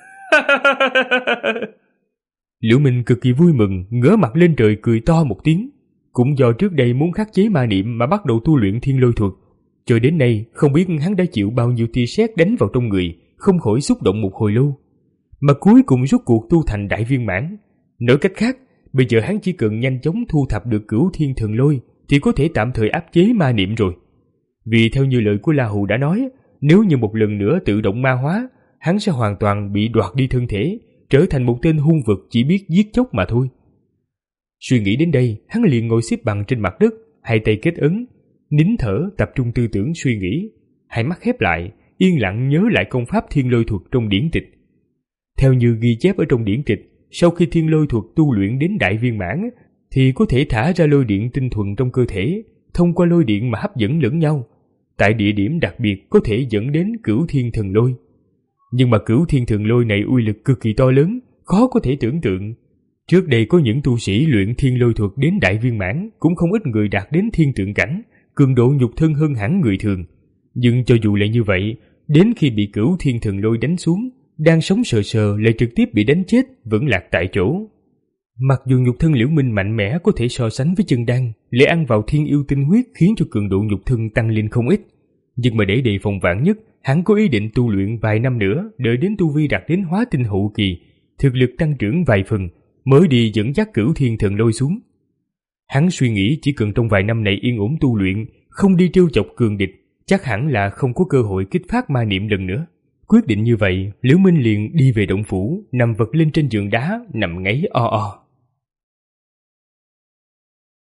Liễu Minh cực kỳ vui mừng, ngửa mặt lên trời cười to một tiếng. Cũng do trước đây muốn khắc chế ma niệm mà bắt đầu tu luyện thiên lôi thuật, cho đến nay không biết hắn đã chịu bao nhiêu tia sét đánh vào trong người, không khỏi xúc động một hồi lâu. Mà cuối cùng rốt cuộc tu thành đại viên mãn. Nói cách khác, bây giờ hắn chỉ cần nhanh chóng thu thập được cửu thiên thần lôi thì có thể tạm thời áp chế ma niệm rồi. Vì theo như lời của La Hù đã nói, nếu như một lần nữa tự động ma hóa, hắn sẽ hoàn toàn bị đoạt đi thân thể, trở thành một tên hung vật chỉ biết giết chóc mà thôi. Suy nghĩ đến đây, hắn liền ngồi xếp bằng trên mặt đất, hai tay kết ấn, nín thở tập trung tư tưởng suy nghĩ, hai mắt khép lại, yên lặng nhớ lại công pháp thiên lôi thuật trong điển tịch. Theo như ghi chép ở trong điển tịch, sau khi thiên lôi thuật tu luyện đến đại viên mãn thì có thể thả ra lôi điện tinh thuần trong cơ thể, thông qua lôi điện mà hấp dẫn lẫn nhau. Tại địa điểm đặc biệt có thể dẫn đến cửu thiên thần lôi. Nhưng mà cửu thiên thần lôi này uy lực cực kỳ to lớn, khó có thể tưởng tượng. Trước đây có những tu sĩ luyện thiên lôi thuật đến đại viên mãn, cũng không ít người đạt đến thiên tượng cảnh, cường độ nhục thân hơn hẳn người thường. Nhưng cho dù là như vậy, đến khi bị cửu thiên thần lôi đánh xuống, đang sống sờ sờ lại trực tiếp bị đánh chết, vẫn lạc tại chỗ. Mặc dù nhục thân Liễu Minh mạnh mẽ có thể so sánh với chân đan, lại ăn vào thiên yêu tinh huyết khiến cho cường độ nhục thân tăng lên không ít. Nhưng mà để đề phòng vạn nhất, hắn có ý định tu luyện vài năm nữa, đợi đến tu vi đạt đến hóa tinh hậu kỳ, thực lực tăng trưởng vài phần, mới đi dẫn dắt cửu thiên thần lôi xuống. Hắn suy nghĩ chỉ cần trong vài năm này yên ổn tu luyện, không đi trêu chọc cường địch, chắc hẳn là không có cơ hội kích phát ma niệm lần nữa. Quyết định như vậy, Liễu Minh liền đi về động phủ, nằm vật lên trên giường đá, nằm ngáy o o.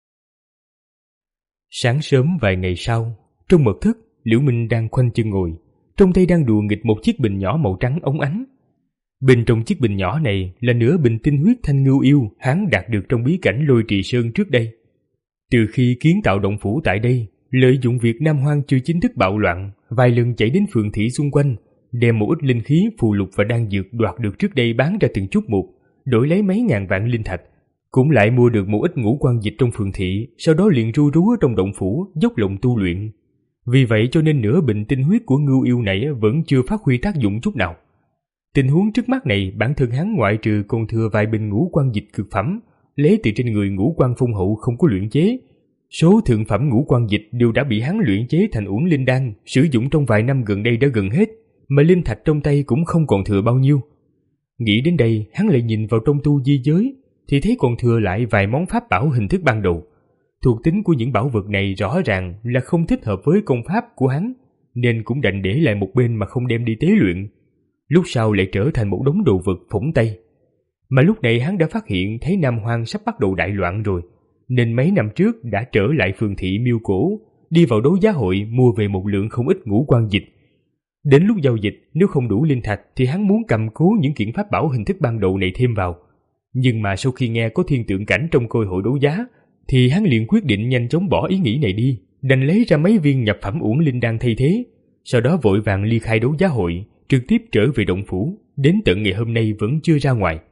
Sáng sớm vài ngày sau, trong mật thất, Liễu Minh đang khoanh chân ngồi, trong tay đang đùa nghịch một chiếc bình nhỏ màu trắng óng ánh. Bên trong chiếc bình nhỏ này là nửa bình tinh huyết thanh ngưu yêu hắn đạt được trong bí cảnh Lôi Trì Sơn trước đây. Từ khi kiến tạo động phủ tại đây, lợi dụng việc Nam Hoang chưa chính thức bạo loạn, vài lần chạy đến phường thị xung quanh, đem một ít linh khí, phù lục và đan dược đoạt được trước đây bán ra từng chút một, đổi lấy mấy ngàn vạn linh thạch, cũng lại mua được một ít ngũ quan dịch trong phường thị, sau đó liền ru rú trong động phủ dốc lòng tu luyện. Vì vậy cho nên nửa bình tinh huyết của ngưu yêu này vẫn chưa phát huy tác dụng chút nào. Tình huống trước mắt này, bản thân hắn ngoại trừ còn thừa vài bình ngũ quan dịch cực phẩm, lấy từ trên người ngũ quan phong hậu không có luyện chế. Số thượng phẩm ngũ quan dịch đều đã bị hắn luyện chế thành uổng linh đan, sử dụng trong vài năm gần đây đã gần hết, mà linh thạch trong tay cũng không còn thừa bao nhiêu. Nghĩ đến đây, hắn lại nhìn vào trong tu di giới, thì thấy còn thừa lại vài món pháp bảo hình thức ban đầu. Thuộc tính của những bảo vật này rõ ràng là không thích hợp với công pháp của hắn, nên cũng đành để lại một bên mà không đem đi tế luyện. Lúc sau lại trở thành một đống đồ vật phổng tay. Mà lúc này hắn đã phát hiện thấy Nam Hoang sắp bắt đầu đại loạn rồi, nên mấy năm trước đã trở lại phường thị Miêu Cổ, đi vào đấu giá hội mua về một lượng không ít ngũ quan dịch. Đến lúc giao dịch, nếu không đủ linh thạch thì hắn muốn cầm cố những kiện pháp bảo hình thức ban đầu này thêm vào. Nhưng mà sau khi nghe có thiên tượng cảnh trong cơ hội đấu giá, thì hắn liền quyết định nhanh chóng bỏ ý nghĩ này đi, đành lấy ra mấy viên nhập phẩm uổng linh đan thay thế, sau đó vội vàng ly khai đấu giá hội, trực tiếp trở về động phủ, đến tận ngày hôm nay vẫn chưa ra ngoài.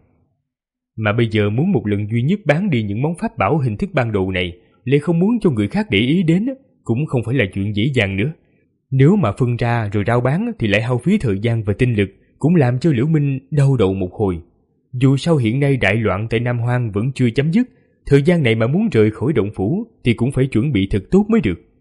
Mà bây giờ muốn một lần duy nhất bán đi những món pháp bảo hình thức ban đầu này, lại không muốn cho người khác để ý đến, cũng không phải là chuyện dễ dàng nữa. Nếu mà phân ra rồi rao bán thì lại hao phí thời gian và tinh lực, cũng làm cho Liễu Minh đau đầu một hồi. Dù sao hiện nay đại loạn tại Nam Hoang vẫn chưa chấm dứt, thời gian này mà muốn rời khỏi động phủ thì cũng phải chuẩn bị thật tốt mới được.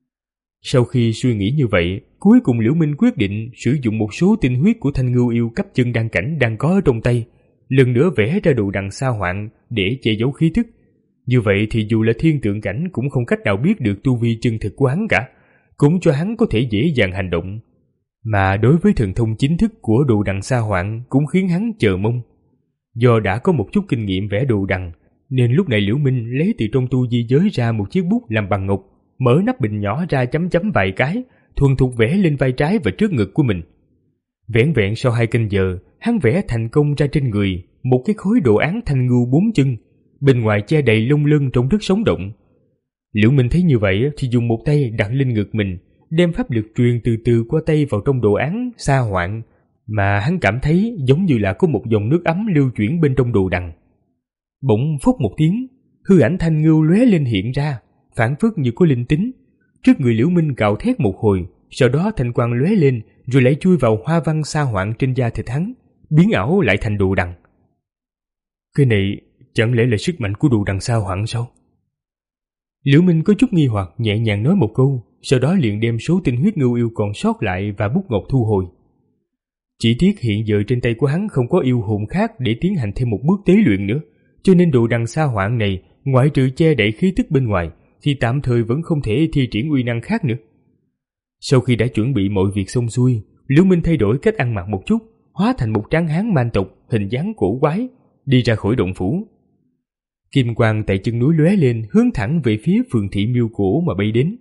Sau khi suy nghĩ như vậy, cuối cùng Liễu Minh quyết định sử dụng một số tinh huyết của thanh ngưu yêu cấp chân đan cảnh đang có ở trong tay, lần nữa vẽ ra đồ đằng sa hoạn để che giấu khí thức. Như vậy thì dù là thiên tượng cảnh cũng không cách nào biết được tu vi chân thực của hắn cả, cũng cho hắn có thể dễ dàng hành động. Mà đối với thần thông chính thức của đồ đằng sa hoạn cũng khiến hắn chờ mong. Do đã có một chút kinh nghiệm vẽ đồ đằng, nên lúc này Liễu Minh lấy từ trong tu di giới ra một chiếc bút làm bằng ngọc, mở nắp bình nhỏ ra chấm chấm vài cái, thuần thục vẽ lên vai trái và trước ngực của mình. Vẻn vẹn sau hai canh giờ, hắn vẽ thành công ra trên người một cái khối đồ án thanh ngưu bốn chân, bên ngoài che đầy lông lân trông rất sống động. Liễu Minh thấy như vậy thì dùng một tay đặt lên ngực mình, đem pháp lực truyền từ từ qua tay vào trong đồ án sa hoạn, mà hắn cảm thấy giống như là có một dòng nước ấm lưu chuyển bên trong đồ đằng. Bỗng phốc một tiếng, hư ảnh thanh ngưu lóe lên hiện ra, phảng phất như có linh tính. Trước người Liễu Minh gào thét một hồi, sau đó thanh quang lóe lên rồi lại chui vào hoa văn sa hoạn trên da thịt hắn, biến ảo lại thành đồ đằng. Cái này chẳng lẽ là sức mạnh của đồ đằng sa hoạn sao? Liễu Minh có chút nghi hoặc, nhẹ nhàng nói một câu, sau đó liền đem số tinh huyết ngưu yêu còn sót lại và bút ngọc thu hồi. Chỉ tiếc hiện giờ trên tay của hắn không có yêu hồn khác để tiến hành thêm một bước tế luyện nữa, cho nên đồ đằng sa hoạn này ngoại trừ che đậy khí tức bên ngoài thì tạm thời vẫn không thể thi triển uy năng khác nữa. Sau khi đã chuẩn bị mọi việc xong xuôi, Liễu Minh thay đổi cách ăn mặc một chút, hóa thành một tráng hán man tộc hình dáng cổ quái, đi ra khỏi động phủ. Kim quang tại chân núi lóe lên, hướng thẳng về phía phường thị Miêu Cổ mà bay đến.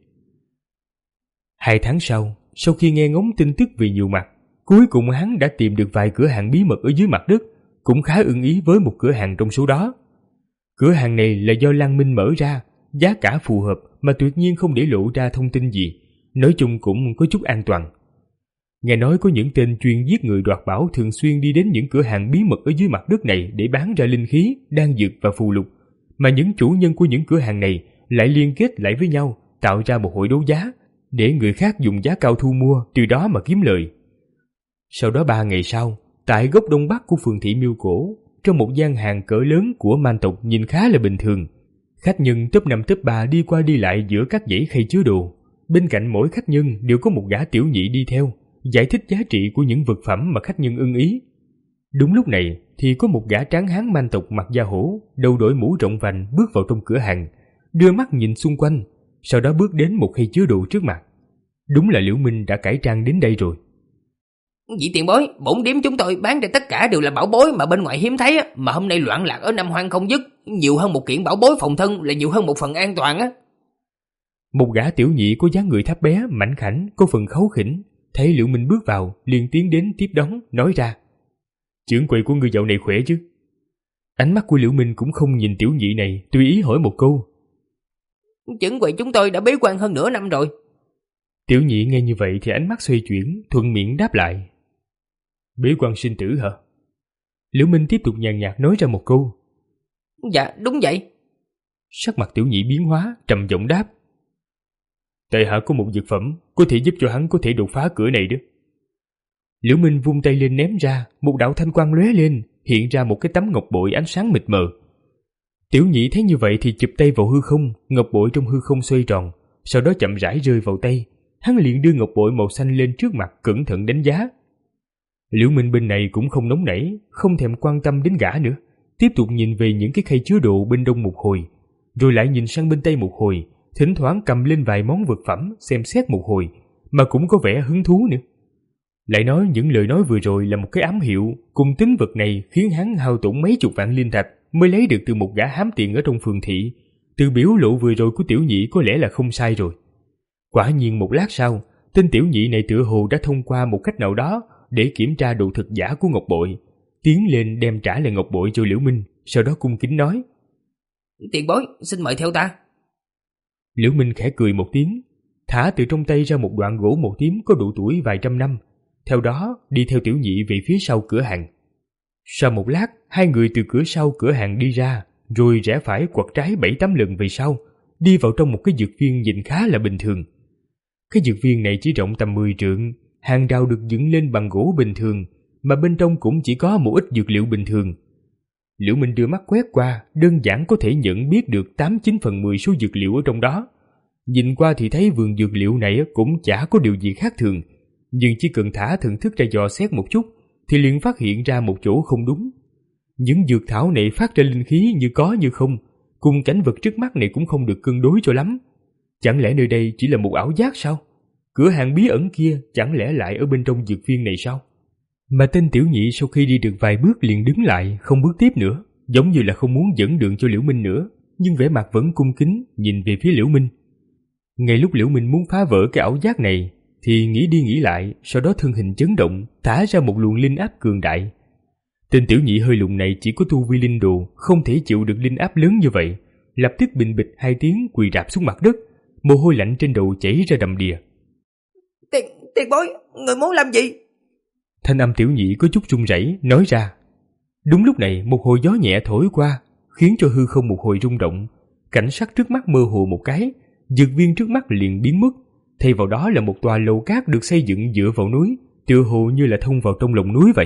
Hai tháng sau, sau khi nghe ngóng tin tức về nhiều mặt, cuối cùng hắn đã tìm được vài cửa hàng bí mật ở dưới mặt đất, cũng khá ưng ý với một cửa hàng trong số đó. Cửa hàng này là do Lăng Minh mở ra, giá cả phù hợp mà tuyệt nhiên không để lộ ra thông tin gì, nói chung cũng có chút an toàn. Nghe nói có những tên chuyên giết người đoạt bảo thường xuyên đi đến những cửa hàng bí mật ở dưới mặt đất này để bán ra linh khí, đan dược và phù lục, mà những chủ nhân của những cửa hàng này lại liên kết lại với nhau, tạo ra một hội đấu giá để người khác dùng giá cao thu mua, từ đó mà kiếm lời. Sau đó ba ngày sau, tại góc đông bắc của phường thị Miêu Cổ, trong một gian hàng cỡ lớn của man tộc nhìn khá là bình thường, khách nhân top năm top ba đi qua đi lại giữa các dãy khay chứa đồ. Bên cạnh mỗi khách nhân đều có một gã tiểu nhị đi theo, giải thích giá trị của những vật phẩm mà khách nhân ưng ý. Đúng lúc này thì có một gã tráng hán man tộc mặc da hổ, đầu đội mũ rộng vành bước vào trong cửa hàng, đưa mắt nhìn xung quanh, sau đó bước đến một khay chứa đồ trước mặt. Đúng là Liễu Minh đã cải trang đến đây rồi. Vị tiền bối, bổn điếm chúng tôi bán ra tất cả đều là bảo bối mà bên ngoài hiếm thấy á, mà hôm nay loạn lạc ở Nam Hoang không dứt, nhiều hơn một kiện bảo bối phòng thân là nhiều hơn một phần an toàn á. Một gã tiểu nhị có dáng người thấp bé, mảnh khảnh, có phần kháu khỉnh, thấy Liễu Minh bước vào, liền tiến đến tiếp đón, nói ra: "Trưởng quầy của ngươi dạo này khỏe chứ?" Ánh mắt của Liễu Minh cũng không nhìn tiểu nhị này, tùy ý hỏi một câu: "Trưởng quầy chúng tôi đã bế quan hơn nửa năm rồi." Tiểu nhị nghe như vậy thì ánh mắt xoay chuyển, thuận miệng đáp lại: "Bế quan sinh tử hả?" Liễu Minh tiếp tục nhàn nhạt nói ra một câu: "Dạ, đúng vậy." Sắc mặt tiểu nhị biến hóa, trầm giọng đáp: "Tại hạ có một dược phẩm có thể giúp cho hắn có thể đột phá cửa này đó." Liễu Minh vung tay lên ném ra, một đạo thanh quang lóe lên, hiện ra một cái tấm ngọc bội ánh sáng mịt mờ. Tiểu nhị thấy như vậy thì chụp tay vào hư không, ngọc bội trong hư không xoay tròn, sau đó chậm rãi rơi vào tay. Hắn liền đưa ngọc bội màu xanh lên trước mặt, cẩn thận đánh giá. Liễu Minh bên này cũng không nóng nảy, không thèm quan tâm đến gã nữa, tiếp tục nhìn về những cái khay chứa đồ bên đông một hồi, rồi lại nhìn sang bên tây một hồi, thỉnh thoảng cầm lên vài món vật phẩm xem xét một hồi, mà cũng có vẻ hứng thú nữa. Lại nói những lời nói vừa rồi là một cái ám hiệu, cùng tính vật này khiến hắn hao tổn mấy chục vạn linh thạch mới lấy được từ một gã hám tiền ở trong phường thị. Từ biểu lộ vừa rồi của tiểu nhị có lẽ là không sai rồi. Quả nhiên một lát sau, tên tiểu nhị này tựa hồ đã thông qua một cách nào đó để kiểm tra độ thực giả của ngọc bội, tiến lên đem trả lại ngọc bội cho Liễu Minh, sau đó cung kính nói: "Tiền bối, xin mời theo ta." Liễu Minh khẽ cười một tiếng, thả từ trong tay ra một đoạn gỗ màu tím có độ tuổi vài trăm năm, theo đó đi theo tiểu nhị về phía sau cửa hàng. Sau một lát, hai người từ cửa sau cửa hàng đi ra, rồi rẽ phải quặt trái bảy tám lần về sau, đi vào trong một cái dược viên nhìn khá là bình thường. Cái dược viên này chỉ rộng tầm mười trượng, hàng rào được dựng lên bằng gỗ bình thường, mà bên trong cũng chỉ có một ít dược liệu bình thường. Liễu Minh đưa mắt quét qua, đơn giản có thể nhận biết được tám chín phần mười số dược liệu ở trong đó. Nhìn qua thì thấy vườn dược liệu này cũng chả có điều gì khác thường, nhưng chỉ cần thả thần thức ra dò xét một chút thì liền phát hiện ra một chỗ không đúng. Những dược thảo này phát ra linh khí như có như không, cùng cảnh vật trước mắt này cũng không được cân đối cho lắm. Chẳng lẽ nơi đây chỉ là một ảo giác sao? Cửa hàng bí ẩn kia chẳng lẽ lại ở bên trong dược viên này sao? Mà tên tiểu nhị sau khi đi được vài bước liền đứng lại, không bước tiếp nữa, giống như là không muốn dẫn đường cho Liễu Minh nữa, nhưng vẻ mặt vẫn cung kính nhìn về phía Liễu Minh. Ngay lúc Liễu Minh muốn phá vỡ cái ảo giác này thì nghĩ đi nghĩ lại, sau đó thân hình chấn động, thả ra một luồng linh áp cường đại. Tên tiểu nhị hơi lùn này chỉ có tu vi linh đồ, không thể chịu được linh áp lớn như vậy, lập tức bình bịch hai tiếng quỳ rạp xuống mặt đất, mồ hôi lạnh trên đầu chảy ra đầm đìa. Tiền, tiền bối, người muốn làm gì? Thanh âm tiểu nhị có chút run rẩy nói ra. Đúng lúc này một hồi gió nhẹ thổi qua, khiến cho hư không một hồi rung động, cảnh sắc trước mắt mơ hồ một cái, dược viên trước mắt liền biến mất, thay vào đó là một tòa lầu cát được xây dựng dựa vào núi, tựa hồ như là thông vào trong lòng núi vậy.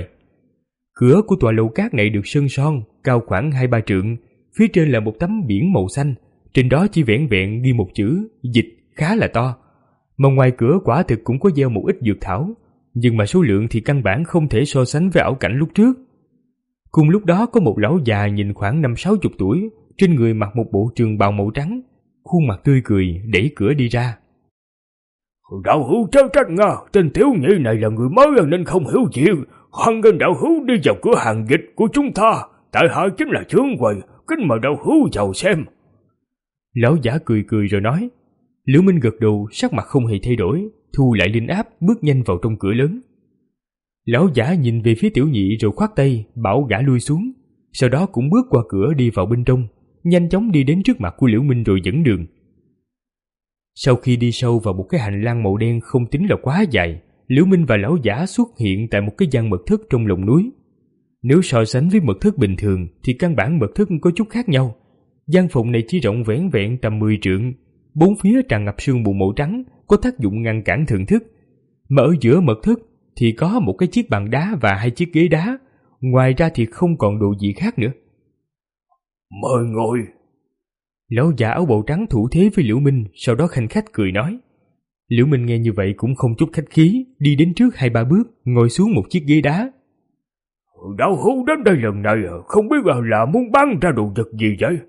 Cửa của tòa lầu cát này được sơn son, cao khoảng hai ba trượng, phía trên là một tấm biển màu xanh, trên đó chỉ vẻn vẹn ghi một chữ dịch khá là to. Mà ngoài cửa quả thực cũng có gieo một ít dược thảo, nhưng mà số lượng thì căn bản không thể so sánh với ảo cảnh lúc trước. Cùng lúc đó có một lão già nhìn khoảng năm sáu chục tuổi, trên người mặc một bộ trường bào màu trắng, khuôn mặt tươi cười, đẩy cửa đi ra. Đạo hữu chớ trách nga, tên tiểu nhị này là người mới nên không hiểu chuyện. Hoan nghênh đạo hữu đi vào cửa hàng dịch của chúng ta, tại hạ chính là trưởng quầy, kính mời đạo hữu vào xem. Lão giả cười cười rồi nói. Liễu Minh gật đầu, sắc mặt không hề thay đổi, thu lại linh áp, bước nhanh vào trong cửa lớn. Lão giả nhìn về phía tiểu nhị rồi khoát tay, bảo gã lui xuống, sau đó cũng bước qua cửa đi vào bên trong, nhanh chóng đi đến trước mặt của Liễu Minh rồi dẫn đường. Sau khi đi sâu vào một cái hành lang màu đen không tính là quá dài, Liễu Minh và lão giả xuất hiện tại một cái gian mật thất trong lòng núi. Nếu so sánh với mật thất bình thường thì căn bản mật thất có chút khác nhau. Gian phòng này chỉ rộng vẻn vẹn tầm mười trượng, bốn phía tràn ngập sương mù màu trắng, có tác dụng ngăn cản thần thức. Mà ở giữa mật thất thì có một cái chiếc bàn đá và hai chiếc ghế đá, ngoài ra thì không còn đồ gì khác nữa. Mời ngồi. Lão già áo bào trắng thủ thế với Liễu Minh, sau đó khanh khách cười nói. Liễu Minh nghe như vậy cũng không chút khách khí, đi đến trước hai ba bước, ngồi xuống một chiếc ghế đá. Đạo hữu đến đây lần này không biết là muốn bán ra đồ vật gì vậy?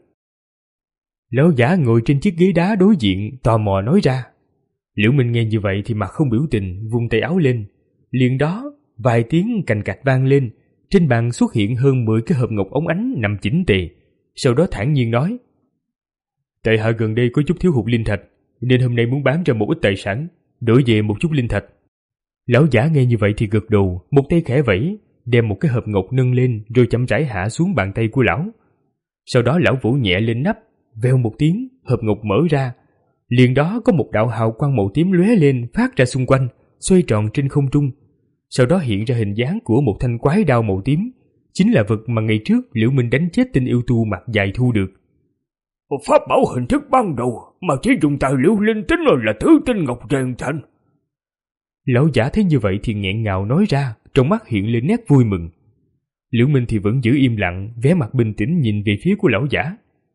Lão giả ngồi trên chiếc ghế đá đối diện, tò mò nói ra. Liễu Minh nghe như vậy thì mặt không biểu tình, vung tay áo lên. Liền đó, vài tiếng cành cạch vang lên, trên bàn xuất hiện hơn mười cái hộp ngọc óng ánh nằm chỉnh tề. Sau đó thản nhiên nói. Tại hạ gần đây có chút thiếu hụt linh thạch, nên hôm nay muốn bán ra một ít tài sản, đổi về một chút linh thạch. Lão giả nghe như vậy thì gật đầu, một tay khẽ vẫy, đem một cái hộp ngọc nâng lên rồi chậm rãi hạ xuống bàn tay của lão. Sau đó lão vỗ nhẹ lên nắp, vèo một tiếng, hộp ngọc mở ra. Liền đó có một đạo hào quang màu tím lóe lên phát ra xung quanh, xoay tròn trên không trung. Sau đó hiện ra hình dáng của một thanh quái đao màu tím, chính là vật mà ngày trước Liễu Minh đánh chết tên yêu tu mặt dài thu được. Pháp bảo hình thức ban đầu mà chỉ dùng tài liệu linh tính là tứ tinh ngọc rèn thành. Lão giả thấy như vậy thì nghẹn ngào nói ra, trong mắt hiện lên nét vui mừng. Liễu Minh thì vẫn giữ im lặng, vẻ mặt bình tĩnh nhìn về phía của lão giả.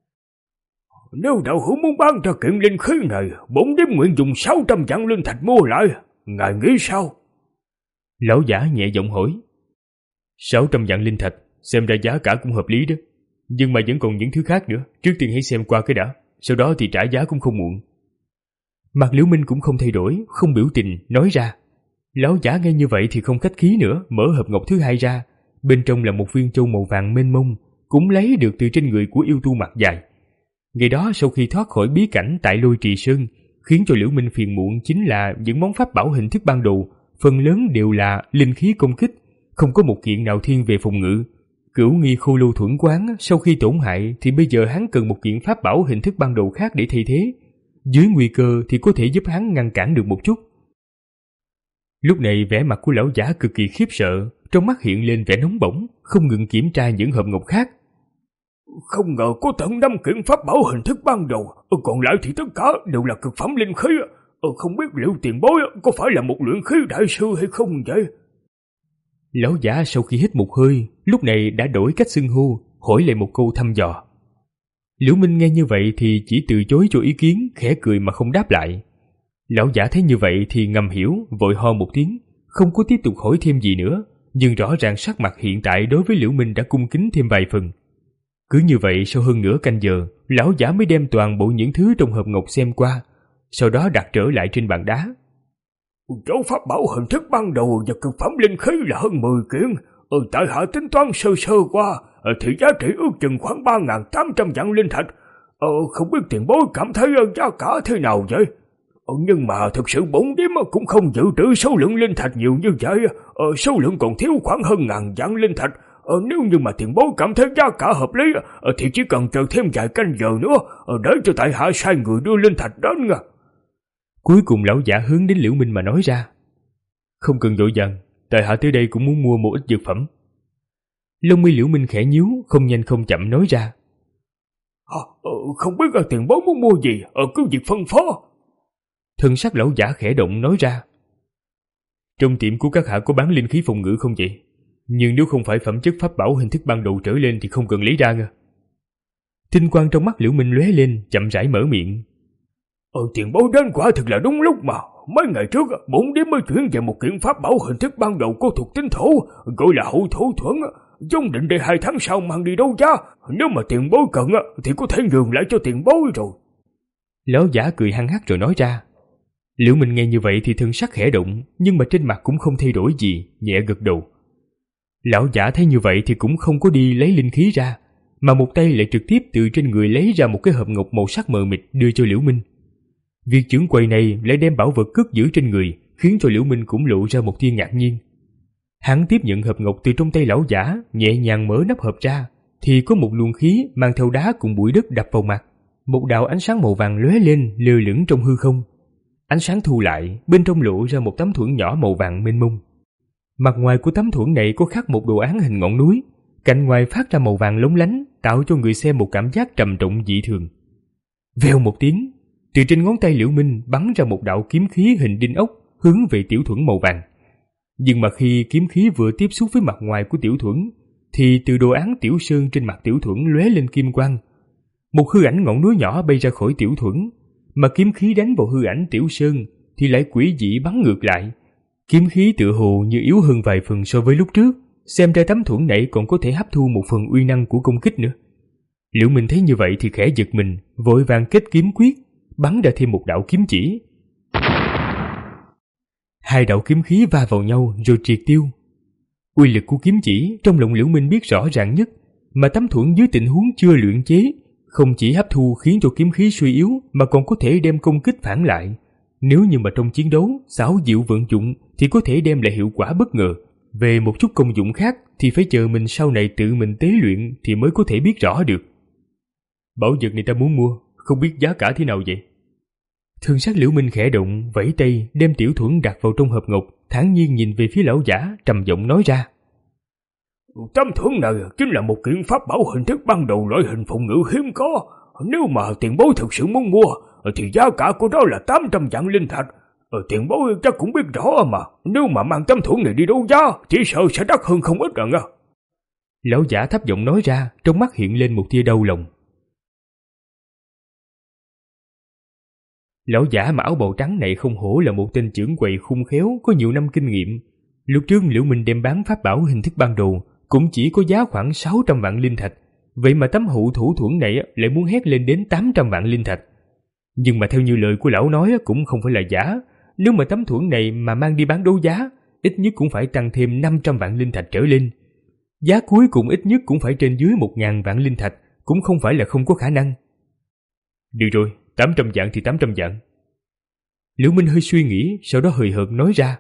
Nếu đạo hữu muốn bán ra kiện linh khí này, bổn điếm nguyện dùng sáu trăm vạn linh thạch mua lại, ngài nghĩ sao? Lão giả nhẹ giọng hỏi. Sáu trăm vạn linh thạch, xem ra giá cả cũng hợp lý đó. Nhưng mà vẫn còn những thứ khác nữa, trước tiên hãy xem qua cái đã, sau đó thì trả giá cũng không muộn. Mặt Liễu Minh cũng không thay đổi, không biểu tình, nói ra. Lão giả nghe như vậy thì không khách khí nữa, mở hộp ngọc thứ hai ra. Bên trong là một viên châu màu vàng mênh mông, cũng lấy được từ trên người của yêu tu mặt dài. Ngày đó sau khi thoát khỏi bí cảnh tại Lôi Trì Sơn, khiến cho Liễu Minh phiền muộn chính là những món pháp bảo hình thức ban đầu, phần lớn đều là linh khí công kích, không có một kiện nào thiên về phòng ngự. Cửu nghi khô lưu thuẫn quán sau khi tổn hại thì bây giờ hắn cần một kiện pháp bảo hình thức ban đầu khác để thay thế. Dưới nguy cơ thì có thể giúp hắn ngăn cản được một chút. Lúc này vẻ mặt của lão giả cực kỳ khiếp sợ, trong mắt hiện lên vẻ nóng bỏng, không ngừng kiểm tra những hộp ngọc khác. Không ngờ có tận năm kiện pháp bảo hình thức ban đầu, còn lại thì tất cả đều là cực phẩm linh khí. Không biết liệu tiền bối có phải là một luyện khí đại sư hay không vậy? Lão giả sau khi hít một hơi, lúc này đã đổi cách xưng hô, hỏi lại một câu thăm dò. Liễu Minh nghe như vậy thì chỉ từ chối cho ý kiến, khẽ cười mà không đáp lại. Lão giả thấy như vậy thì ngầm hiểu, vội ho một tiếng, không có tiếp tục hỏi thêm gì nữa, nhưng rõ ràng sắc mặt hiện tại đối với Liễu Minh đã cung kính thêm vài phần. Cứ như vậy sau hơn nửa canh giờ, lão giả mới đem toàn bộ những thứ trong hộp ngọc xem qua, sau đó đặt trở lại trên bàn đá. Chỗ pháp bảo hình thức ban đầu và cực phẩm linh khí là hơn mười kiện. Ừ, tại hạ tính toán sơ sơ qua, thì giá trị ước chừng khoảng ba nghìn tám trăm vạn linh thạch. Ờ, không biết tiền bối cảm thấy giá cả thế nào vậy? Ờ, nhưng mà thực sự bổn điếm cũng không dự trữ số lượng linh thạch nhiều như vậy. Ờ, số lượng còn thiếu khoảng hơn ngàn vạn linh thạch. Ờ, nếu như mà tiền bối cảm thấy giá cả hợp lý, ờ, thì chỉ cần chờ thêm vài canh giờ nữa, ờ, để cho tại hạ sai người đưa linh thạch đến nha. Cuối cùng lão giả hướng đến Liễu Minh mà nói ra. Không cần vội vàng, tại hạ tới đây cũng muốn mua một ít dược phẩm. Lông mi Liễu Minh khẽ nhíu, không nhanh không chậm nói ra. À, ờ, không biết là tiền bối muốn mua gì, ờ, cứ việc phân phó. Thân sắc lão giả khẽ động nói ra. Trong tiệm của các hạ có bán linh khí phòng ngự không vậy? Nhưng nếu không phải phẩm chất pháp bảo hình thức ban đầu trở lên thì không cần lấy ra nha. Tinh quang trong mắt Liễu Minh lóe lên, chậm rãi mở miệng. Ờ, tiền bối đến quả thực là đúng lúc mà. Mấy ngày trước, bổn điếm mới chuyển về một kiện pháp bảo hình thức ban đầu có thuộc tính thổ, gọi là hậu thổ thuẫn. Dung định để hai tháng sau mang đi đấu giá. Nếu mà tiền bối cần thì có thể nhường lại cho tiền bối rồi. Lão giả cười hăng hắc rồi nói ra. Liễu Minh nghe như vậy thì thân sắc khẽ động, nhưng mà trên mặt cũng không thay đổi gì, nhẹ gật đầu. Lão giả thấy như vậy thì cũng không có đi lấy linh khí ra, mà một tay lại trực tiếp từ trên người lấy ra một cái hộp ngọc màu sắc mờ mịt đưa cho Liễu Minh. Việc trưởng quầy này lại đem bảo vật cất giữ trên người, khiến cho Liễu Minh cũng lộ ra một tia ngạc nhiên. Hắn tiếp nhận hộp ngọc từ trong tay lão giả, nhẹ nhàng mở nắp hộp ra, thì có một luồng khí mang theo đá cùng bụi đất đập vào mặt. Một đạo ánh sáng màu vàng lóe lên, lơ lửng trong hư không. Ánh sáng thu lại, bên trong lộ ra một tấm thuẫn nhỏ màu vàng mênh mông. Mặt ngoài của tấm thuẫn này có khắc một đồ án hình ngọn núi, cạnh ngoài phát ra màu vàng lóng lánh, tạo cho người xem một cảm giác trầm trọng dị thường. Vèo một tiếng, từ trên ngón tay Liễu Minh bắn ra một đạo kiếm khí hình đinh ốc hướng về tiểu thuẫn màu vàng. Nhưng mà khi kiếm khí vừa tiếp xúc với mặt ngoài của tiểu thuẫn, thì từ đồ án tiểu sơn trên mặt tiểu thuẫn lóe lên kim quang. Một hư ảnh ngọn núi nhỏ bay ra khỏi tiểu thuẫn, mà kiếm khí đánh vào hư ảnh tiểu sơn thì lại quỷ dị bắn ngược lại. Kiếm khí tựa hồ như yếu hơn vài phần so với lúc trước, xem ra tấm thuẫn này còn có thể hấp thu một phần uy năng của công kích nữa. Liễu Minh thấy như vậy thì khẽ giật mình, vội vàng kết kiếm quyết, bắn ra thêm một đạo kiếm chỉ. Hai đạo kiếm khí va vào nhau rồi triệt tiêu. Uy lực của kiếm chỉ trong lòng Liễu Minh biết rõ ràng nhất, mà tấm thuẫn dưới tình huống chưa luyện chế, không chỉ hấp thu khiến cho kiếm khí suy yếu mà còn có thể đem công kích phản lại. Nếu như mà trong chiến đấu xảo diệu vận dụng thì có thể đem lại hiệu quả bất ngờ. Về một chút công dụng khác thì phải chờ mình sau này tự mình tế luyện thì mới có thể biết rõ được. Bảo vật này ta muốn mua, không biết giá cả thế nào vậy? Thần sắc Liễu Minh khẽ động, vẫy tay đem tiểu thuẫn đặt vào trong hộp ngọc, thản nhiên nhìn về phía lão giả, trầm giọng nói ra: Tấm thuẫn này chính là một kiện pháp bảo hình thức ban đầu loại hình phòng ngự hiếm có. Nếu mà tiền bối thực sự muốn mua thì giá cả của nó là tám trăm vạn linh thạch. Tiền bối chắc cũng biết rõ mà, nếu mà mang tấm thuẫn này đi đấu giá chỉ sợ sẽ đắt hơn không ít rồi nha. Lão giả thấp giọng nói ra, trong mắt hiện lên một tia đau lòng. Lão giả mà áo bào trắng này không hổ là một tên trưởng quầy khôn khéo có nhiều năm kinh nghiệm. Lúc trước Liễu Minh đem bán pháp bảo hình thức ban đầu cũng chỉ có giá khoảng sáu trăm vạn linh thạch, vậy mà tấm hụ thủ thuẫn này lại muốn hét lên đến tám trăm vạn linh thạch. Nhưng mà theo như lời của lão nói cũng không phải là giả, nếu mà tấm thuẫn này mà mang đi bán đấu giá, ít nhất cũng phải tăng thêm năm trăm vạn linh thạch trở lên. Giá cuối cùng ít nhất cũng phải trên dưới một nghìn vạn linh thạch, cũng không phải là không có khả năng. Được rồi, tám trăm vạn thì tám trăm vạn. Liễu Minh hơi suy nghĩ, sau đó hời hợt nói ra: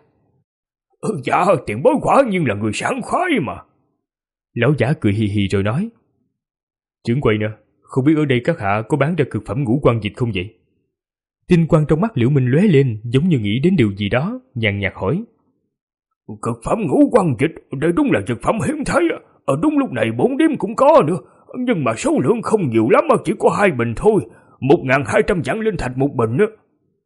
Ừ, dạ, tiền bối quả nhiên là người sảng khoái mà. Lão giả cười hì hì rồi nói: Trưởng quầy nè, không biết ở đây các hạ có bán ra cực phẩm ngũ quan dịch không vậy? Tinh quang trong mắt Liễu Minh lóe lên, giống như nghĩ đến điều gì đó, nhàn nhạt hỏi: Cực phẩm ngũ quan dịch, đây đúng là dược phẩm hiếm thấy. Ở đúng lúc này bốn điểm cũng có nữa, nhưng mà số lượng không nhiều lắm, chỉ có hai bình thôi, một nghìn hai trăm vạn linh thạch một bình nữa.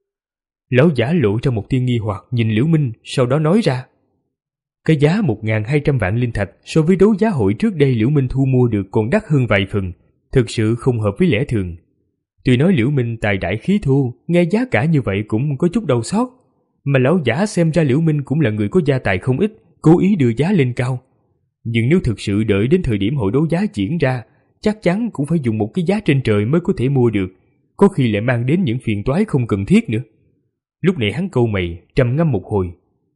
Lão giả lộ ra một tia nghi hoặc nhìn Liễu Minh, sau đó nói ra: Cái giá một nghìn hai trăm vạn linh thạch so với đấu giá hội trước đây Liễu Minh thu mua được còn đắt hơn vài phần, thực sự không hợp với lẽ thường. Tuy nói Liễu Minh tài đại khí thô, nghe giá cả như vậy cũng có chút đau xót, mà lão giả xem ra Liễu Minh cũng là người có gia tài không ít, cố ý đưa giá lên cao. Nhưng nếu thực sự đợi đến thời điểm hội đấu giá diễn ra, chắc chắn cũng phải dùng một cái giá trên trời mới có thể mua được, có khi lại mang đến những phiền toái không cần thiết nữa. Lúc này hắn cau mày, trầm ngâm một hồi.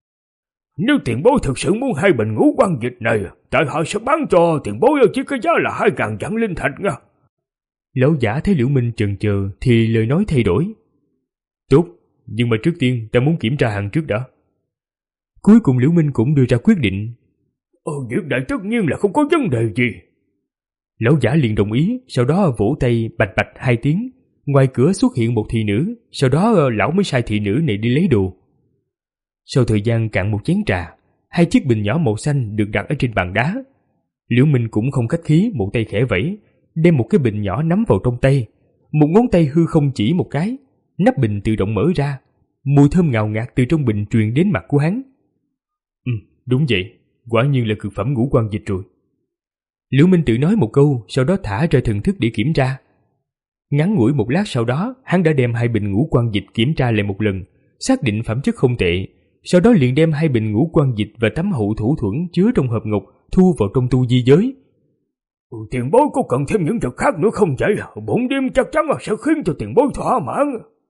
Nếu tiền bối thực sự muốn hai bình ngũ quan dịch này, tại họ sẽ bán cho tiền bối chỉ có giá là hai ngàn vạn linh thạch nha. Lão giả thấy Liễu Minh chần chờ thì lời nói thay đổi. Tốt, nhưng mà trước tiên ta muốn kiểm tra hàng trước đã. Cuối cùng Liễu Minh cũng đưa ra quyết định. Ờ, việc này tất nhiên là không có vấn đề gì. Lão giả liền đồng ý, sau đó vỗ tay bạch bạch hai tiếng. Ngoài cửa xuất hiện một thị nữ, sau đó lão mới sai thị nữ này đi lấy đồ. Sau thời gian cạn một chén trà, hai chiếc bình nhỏ màu xanh được đặt ở trên bàn đá. Liễu Minh cũng không khách khí, một tay khẽ vẫy, đem một cái bình nhỏ nắm vào trong tay. Một ngón tay hư không chỉ một cái, nắp bình tự động mở ra, mùi thơm ngào ngạt từ trong bình truyền đến mặt của hắn. Ừ, đúng vậy, quả nhiên là cực phẩm ngũ quan dịch rồi. Liễu Minh tự nói một câu, sau đó thả ra thần thức để kiểm tra. Ngắn ngủi một lát sau đó, hắn đã đem hai bình ngũ quan dịch kiểm tra lại một lần, xác định phẩm chất không tệ. Sau đó liền đem hai bình ngũ quan dịch và tấm hậu thủ thuẫn chứa trong hộp ngọc thu vào trong tu di giới. Ừ, tiền bối có cần thêm những vật khác nữa không vậy? Bổn đêm chắc chắn là sẽ khiến cho tiền bối thỏa mãn.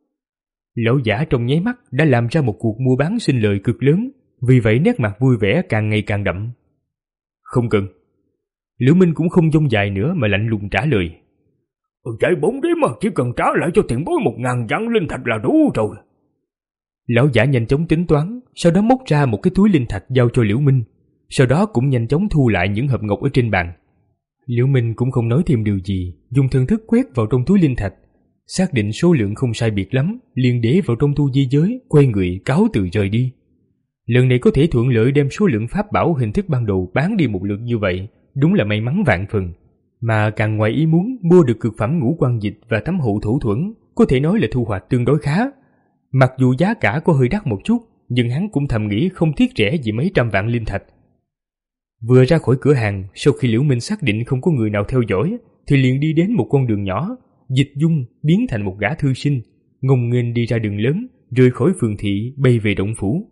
Lão giả trong nháy mắt đã làm ra một cuộc mua bán sinh lời cực lớn, vì vậy nét mặt vui vẻ càng ngày càng đậm. Không cần. Liễu Minh cũng không dông dài nữa mà lạnh lùng trả lời. Ừ, vậy bổn đêm mà chỉ cần trả lại cho tiền bối một ngàn vạn linh thạch là đủ rồi. Lão giả nhanh chóng tính toán, sau đó móc ra một cái túi linh thạch giao cho Liễu Minh, sau đó cũng nhanh chóng thu lại những hộp ngọc ở trên bàn. Liễu Minh cũng không nói thêm điều gì, dùng thần thức quét vào trong túi linh thạch, xác định số lượng không sai biệt lắm, liền để vào trong tu di giới, quay người cáo từ rời đi. Lần này có thể thuận lợi đem số lượng pháp bảo hình thức ban đầu bán đi một lượt như vậy, đúng là may mắn vạn phần. Mà càng ngoài ý muốn mua được cực phẩm ngũ quan dịch và tấm hụ thủ thuẫn, có thể nói là thu hoạch tương đối khá. Mặc dù giá cả có hơi đắt một chút, nhưng hắn cũng thầm nghĩ không tiếc rẻ gì mấy trăm vạn linh thạch. Vừa ra khỏi cửa hàng, sau khi Liễu Minh xác định không có người nào theo dõi, thì liền đi đến một con đường nhỏ, dịch dung biến thành một gã thư sinh, ngông nghênh đi ra đường lớn, rời khỏi phường thị bay về động phủ.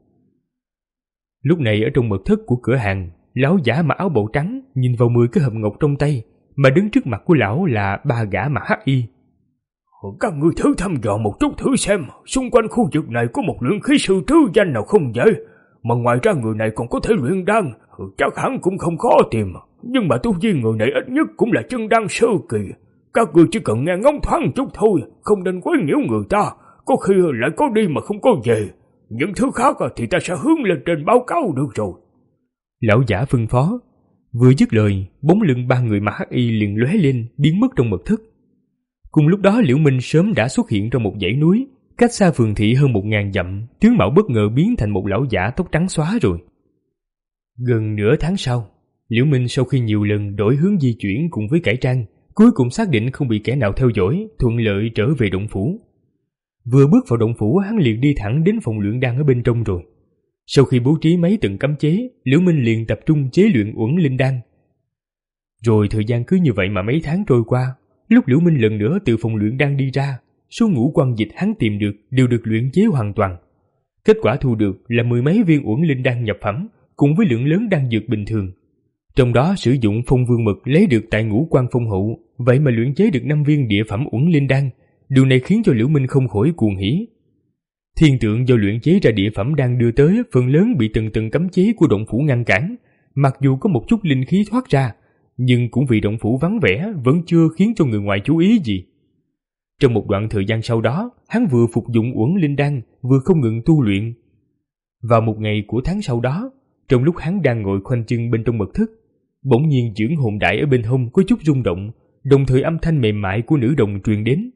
Lúc này ở trong mật thất của cửa hàng, lão giả mặc áo bào trắng nhìn vào mười cái hộp ngọc trong tay, mà đứng trước mặt của lão là ba gã mặc hắc y. Các ngươi thử thăm dò một chút thử xem, xung quanh khu vực này có một luyện khí sư trứ danh nào không vậy? Mà ngoài ra người này còn có thể luyện đan, chắc hẳn cũng không khó tìm. Nhưng mà tu vi người này ít nhất cũng là chân đan sơ kỳ. Các người chỉ cần nghe ngóng thoáng chút thôi, không nên quấy nhiễu người ta, có khi lại có đi mà không có về. Những thứ khác thì ta sẽ hướng lên trên báo cáo được rồi. Lão giả phân phó. Vừa dứt lời, bóng lưng ba người mặc hắc y liền lóe lên, biến mất trong mật thất. Cùng lúc đó Liễu Minh sớm đã xuất hiện trong một dãy núi, cách xa phường thị hơn một ngàn dặm, tướng mạo bất ngờ biến thành một lão giả tóc trắng xóa rồi. Gần nửa tháng sau, Liễu Minh sau khi nhiều lần đổi hướng di chuyển cùng với cải trang, cuối cùng xác định không bị kẻ nào theo dõi, thuận lợi trở về động phủ. Vừa bước vào động phủ, hắn liền đi thẳng đến phòng luyện đan ở bên trong rồi. Sau khi bố trí mấy tầng cấm chế, Liễu Minh liền tập trung chế luyện uẩn linh đan. Rồi thời gian cứ như vậy mà mấy tháng trôi qua, lúc Liễu Minh lần nữa từ phòng luyện đan đi ra, số ngũ quan dịch hắn tìm được đều được luyện chế hoàn toàn. Kết quả thu được là mười mấy viên uẩn linh đan nhập phẩm, cùng với lượng lớn đan dược bình thường. Trong đó sử dụng phong vương mực lấy được tại ngũ quan phong hậu, vậy mà luyện chế được năm viên địa phẩm uẩn linh đan. Điều này khiến cho Liễu Minh không khỏi cuồng hỉ. Thiên tượng do luyện chế ra địa phẩm đang đưa tới, phần lớn bị từng từng cấm chế của động phủ ngăn cản. Mặc dù có một chút linh khí thoát ra, nhưng cũng vì động phủ vắng vẻ vẫn chưa khiến cho người ngoài chú ý gì. Trong một đoạn thời gian sau đó, hắn vừa phục dụng uẩn linh đan, vừa không ngừng tu luyện. Vào một ngày của tháng sau đó, trong lúc hắn đang ngồi khoanh chân bên trong mật thất, bỗng nhiên dưỡng hồn đại ở bên hông có chút rung động, đồng thời âm thanh mềm mại của nữ đồng truyền đến.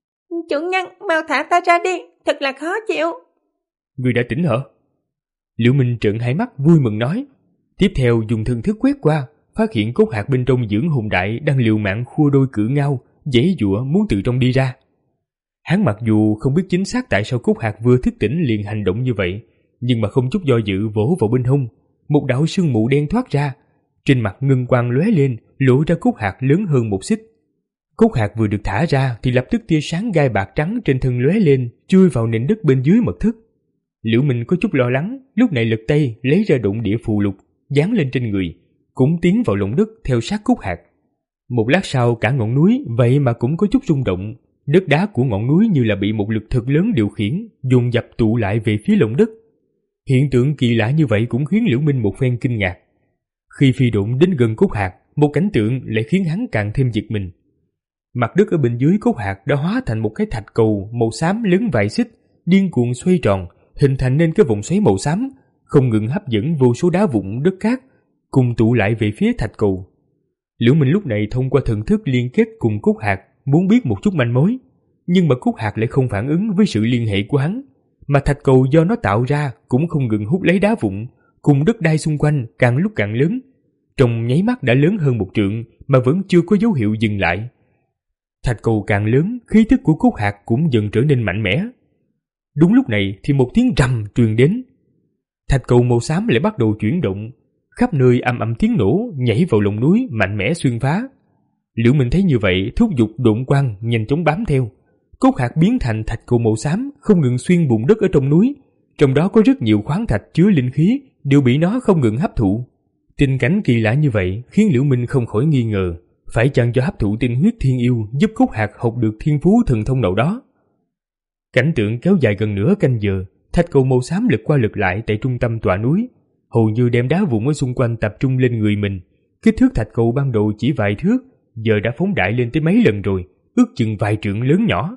Chủ nhân, mau thả ta ra đi, thật là khó chịu. Người đã tỉnh hả? Liễu Minh trợn hai mắt vui mừng nói. Tiếp theo dùng thần thức quét qua, phát hiện cốt hạt bên trong dưỡng hồn đại đang liều mạng khua đôi cự ngao, giãy giụa muốn từ trong đi ra. Hắn mặc dù không biết chính xác tại sao cốt hạt vừa thức tỉnh liền hành động như vậy, nhưng mà không chút do dự vỗ vào bên hông, một đạo sương mù đen thoát ra, trên mặt ngân quang lóe lên, lộ ra cốt hạt lớn hơn một xích. Cốt hạt vừa được thả ra thì lập tức tia sáng gai bạc trắng trên thân lóe lên, chui vào nền đất bên dưới mật thất. Liễu Minh có chút lo lắng, lúc này lật tay lấy ra động địa phù lục, dán lên trên người, cũng tiến vào lòng đất theo sát cốt hạt. Một lát sau cả ngọn núi vậy mà cũng có chút rung động, đất đá của ngọn núi như là bị một lực thật lớn điều khiển, dồn dập tụ lại về phía lòng đất. Hiện tượng kỳ lạ như vậy cũng khiến Liễu Minh một phen kinh ngạc. Khi phi độn đến gần cốt hạt, một cảnh tượng lại khiến hắn càng thêm giật mình. Mặt đất ở bên dưới cốt hạt đã hóa thành một cái thạch cầu màu xám lớn vài xích, điên cuồng xoay tròn, hình thành nên cái vòng xoáy màu xám, không ngừng hấp dẫn vô số đá vụn đất cát, cùng tụ lại về phía thạch cầu. Liễu Minh lúc này thông qua thần thức liên kết cùng cốt hạt, muốn biết một chút manh mối, nhưng mà cốt hạt lại không phản ứng với sự liên hệ của hắn, mà thạch cầu do nó tạo ra cũng không ngừng hút lấy đá vụn, cùng đất đai xung quanh càng lúc càng lớn, trong nháy mắt đã lớn hơn một trượng mà vẫn chưa có dấu hiệu dừng lại. Thạch cầu càng lớn, khí tức của cốt hạt cũng dần trở nên mạnh mẽ. Đúng lúc này thì một tiếng rầm truyền đến. Thạch cầu màu xám lại bắt đầu chuyển động, khắp nơi ầm ầm tiếng nổ, nhảy vào lòng núi mạnh mẽ xuyên phá. Liễu Minh thấy như vậy, thúc giục độn quang nhanh chóng bám theo. Cốt hạt biến thành thạch cầu màu xám, không ngừng xuyên bùn đất ở trong núi, trong đó có rất nhiều khoáng thạch chứa linh khí đều bị nó không ngừng hấp thụ. Tình cảnh kỳ lạ như vậy khiến Liễu Minh không khỏi nghi ngờ, phải chăng do hấp thụ tinh huyết thiên yêu giúp cốt hạt học được thiên phú thần thông nào đó. Cảnh tượng kéo dài gần nửa canh giờ, thạch cầu màu xám lật qua lật lại tại trung tâm tọa núi, hầu như đem đá vụn ở xung quanh tập trung lên người mình. Kích thước thạch cầu ban đầu chỉ vài thước, giờ đã phóng đại lên tới mấy lần rồi, ước chừng vài trượng lớn nhỏ.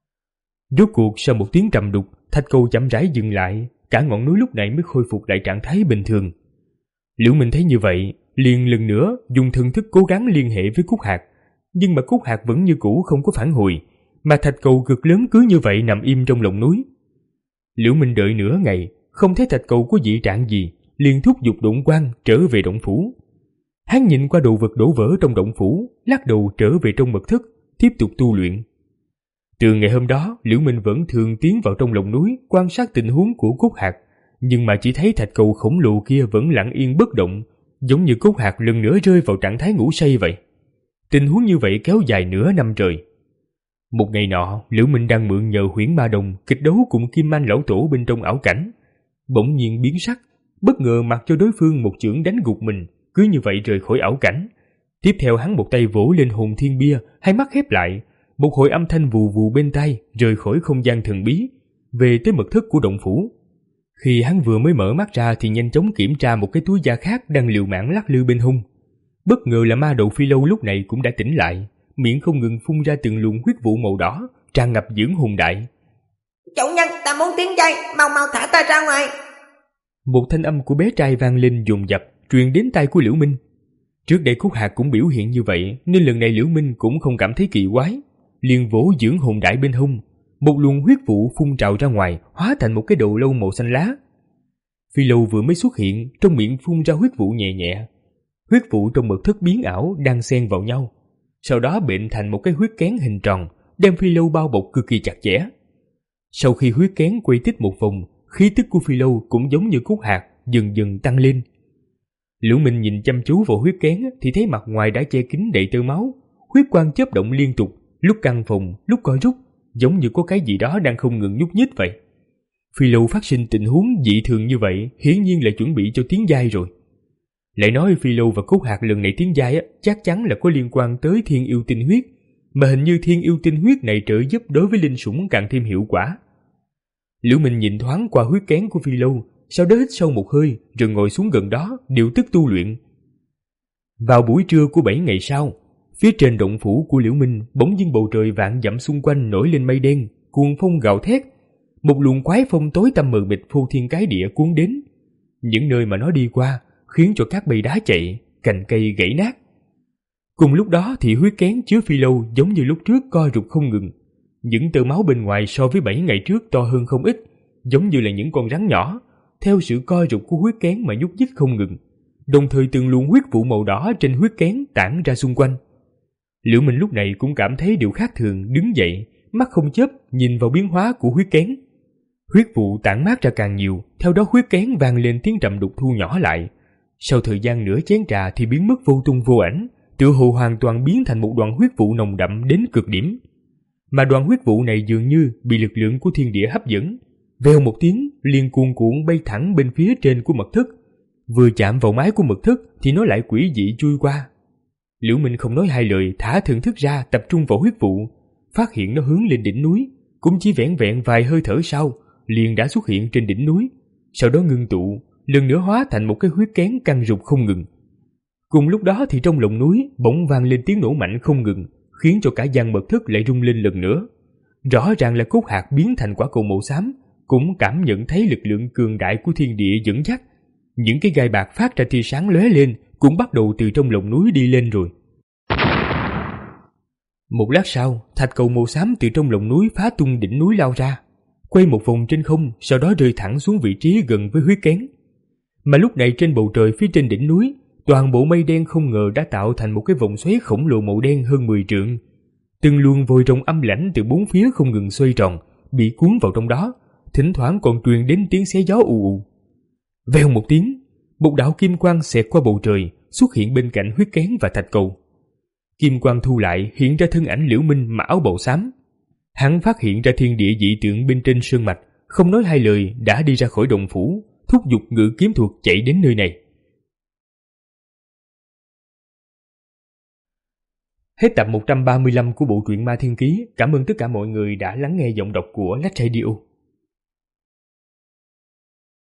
Rốt cuộc sau một tiếng trầm đục, thạch cầu chậm rãi dừng lại, cả ngọn núi lúc này mới khôi phục lại trạng thái bình thường. Liễu Minh thấy như vậy, liền lần nữa dùng thần thức cố gắng liên hệ với cốt hạt, nhưng mà cốt hạt vẫn như cũ không có phản hồi, mà thạch cầu cực lớn cứ như vậy nằm im trong lòng núi. Liễu Minh đợi nửa ngày, không thấy thạch cầu có dị trạng gì, liền thúc giục độn quang trở về động phủ. Hắn nhìn qua đồ vật đổ vỡ trong động phủ, lắc đầu trở về trong mật thất, tiếp tục tu luyện. Từ ngày hôm đó, Liễu Minh vẫn thường tiến vào trong lòng núi quan sát tình huống của cốt hạt, nhưng mà chỉ thấy thạch cầu khổng lồ kia vẫn lặng yên bất động, giống như cốt hạt lần nữa rơi vào trạng thái ngủ say vậy. Tình huống như vậy kéo dài nửa năm trời. Một ngày nọ, Liễu Minh đang mượn nhờ huyễn ma đồng kịch đấu cùng Kim Anh lão tổ bên trong ảo cảnh, bỗng nhiên biến sắc, bất ngờ mặc cho đối phương một chưởng đánh gục mình, cứ như vậy rời khỏi ảo cảnh. Tiếp theo hắn một tay vỗ lên hồn thiên bia, hai mắt khép lại, một hồi âm thanh vù vù bên tai rời khỏi không gian thần bí, về tới mật thất của động phủ. Khi hắn vừa mới mở mắt ra thì nhanh chóng kiểm tra một cái túi da khác đang liều mạng lắc lư bên hông. Bất ngờ là ma đầu Phi Lâu lúc này cũng đã tỉnh lại, miệng không ngừng phun ra từng luồng huyết vụ màu đỏ, tràn ngập dưỡng hồn đại. Chủ nhân, ta muốn tiến giai, mau mau thả ta ra ngoài. Một thanh âm của bé trai vang lên dồn dập, truyền đến tai của Liễu Minh. Trước đây Cốt Hạc cũng biểu hiện như vậy, nên lần này Liễu Minh cũng không cảm thấy kỳ quái, liền vỗ dưỡng hồn đại bên hông, một luồng huyết vụ phun trào ra ngoài, hóa thành một cái đầu lâu màu xanh lá. Phi Lâu vừa mới xuất hiện, trong miệng phun ra huyết vụ nhẹ nhẹ. Huyết vụ trong mật thất biến ảo đang xen vào nhau, sau đó bệnh thành một cái huyết kén hình tròn, đem Phi Lâu bao bọc cực kỳ chặt chẽ. Sau khi huyết kén quay tích một vòng, khí tức của Phi Lâu cũng giống như Cốt Hạc dần dần tăng lên. Liễu Minh nhìn chăm chú vào huyết kén thì thấy mặt ngoài đã che kín đầy tơ máu, huyết quang chớp động liên tục, lúc căng phồng, lúc co rút, giống như có cái gì đó đang không ngừng nhúc nhích vậy. Phi Lâu phát sinh tình huống dị thường như vậy, hiển nhiên là chuẩn bị cho tiến giai rồi. Lại nói Phi Lâu và Cốt Hạc lần này tiến giai á, chắc chắn là có liên quan tới Thiên Yêu Tinh Huyết, mà hình như Thiên Yêu Tinh Huyết này trợ giúp đối với linh sủng càng thêm hiệu quả. Liễu Minh nhìn thoáng qua huyết kén của Phi Lâu, sau đó hít sâu một hơi rồi ngồi xuống gần đó điều tức tu luyện. Vào buổi trưa của bảy ngày sau, phía trên động phủ của Liễu Minh bỗng dưng bầu trời vạn dặm xung quanh nổi lên mây đen, cuồng phong gào thét, một luồng quái phong tối tăm mờ mịt phô thiên cái địa cuốn đến. Những nơi mà nó đi qua khiến cho các bầy đá chạy, cành cây gãy nát. Cùng lúc đó thì huyết kén chứa Phi Lâu giống như lúc trước co rụt không ngừng. Những tơ máu bên ngoài so với bảy ngày trước to hơn không ít, giống như là những con rắn nhỏ, theo sự co rụt của huyết kén mà nhúc nhích không ngừng. Đồng thời từng luồng huyết vụ màu đỏ trên huyết kén tản ra xung quanh. Liễu Minh lúc này cũng cảm thấy điều khác thường, đứng dậy, mắt không chớp nhìn vào biến hóa của huyết kén. Huyết vụ tản mát ra càng nhiều, theo đó huyết kén vang lên tiếng trầm đục thu nhỏ lại. Sau thời gian nửa chén trà thì biến mất vô tung vô ảnh, tựa hồ hoàn toàn biến thành một đoàn huyết vụ nồng đậm đến cực điểm. Mà đoàn huyết vụ này dường như bị lực lượng của thiên địa hấp dẫn, vèo một tiếng liền cuồn cuộn bay thẳng bên phía trên của mật thất. Vừa chạm vào mái của mật thất thì nó lại quỷ dị chui qua. Liễu Minh không nói hai lời, thả thần thức ra tập trung vào huyết vụ, phát hiện nó hướng lên đỉnh núi, cũng chỉ vẻn vẹn vài hơi thở sau liền đã xuất hiện trên đỉnh núi, sau đó ngưng tụ, lần nữa hóa thành một cái huyết kén căng rụt không ngừng. Cùng lúc đó thì trong lòng núi bỗng vang lên tiếng nổ mạnh không ngừng, khiến cho cả gian mật thất lại rung lên lần nữa. Rõ ràng là Cốt Hạc biến thành quả cầu màu xám, cũng cảm nhận thấy lực lượng cường đại của thiên địa dẫn dắt. Những cái gai bạc phát ra tia sáng lóe lên, cũng bắt đầu từ trong lòng núi đi lên rồi. Một lát sau, thạch cầu màu xám từ trong lòng núi phá tung đỉnh núi lao ra, quay một vòng trên không, sau đó rơi thẳng xuống vị trí gần với huyết kén. Mà lúc này trên bầu trời phía trên đỉnh núi, toàn bộ mây đen không ngờ đã tạo thành một cái vòng xoáy khổng lồ màu đen hơn mười trượng. Từng luồng vòi rồng âm lãnh từ bốn phía không ngừng xoay tròn, bị cuốn vào trong đó, thỉnh thoảng còn truyền đến tiếng xé gió ù ù. Vèo một tiếng, một đạo kim quang xẹt qua bầu trời, xuất hiện bên cạnh huyết kén và thạch cầu. Kim quang thu lại hiện ra thân ảnh Liễu Minh mặc áo bào xám. Hắn phát hiện ra thiên địa dị tượng bên trên sơn mạch, không nói hai lời đã đi ra khỏi động phủ, thúc giục ngự kiếm thuật chạy đến nơi này. Hết tập một trăm ba mươi lăm của bộ truyện Ma Thiên Ký. Cảm ơn tất cả mọi người đã lắng nghe giọng đọc của Lách Radio.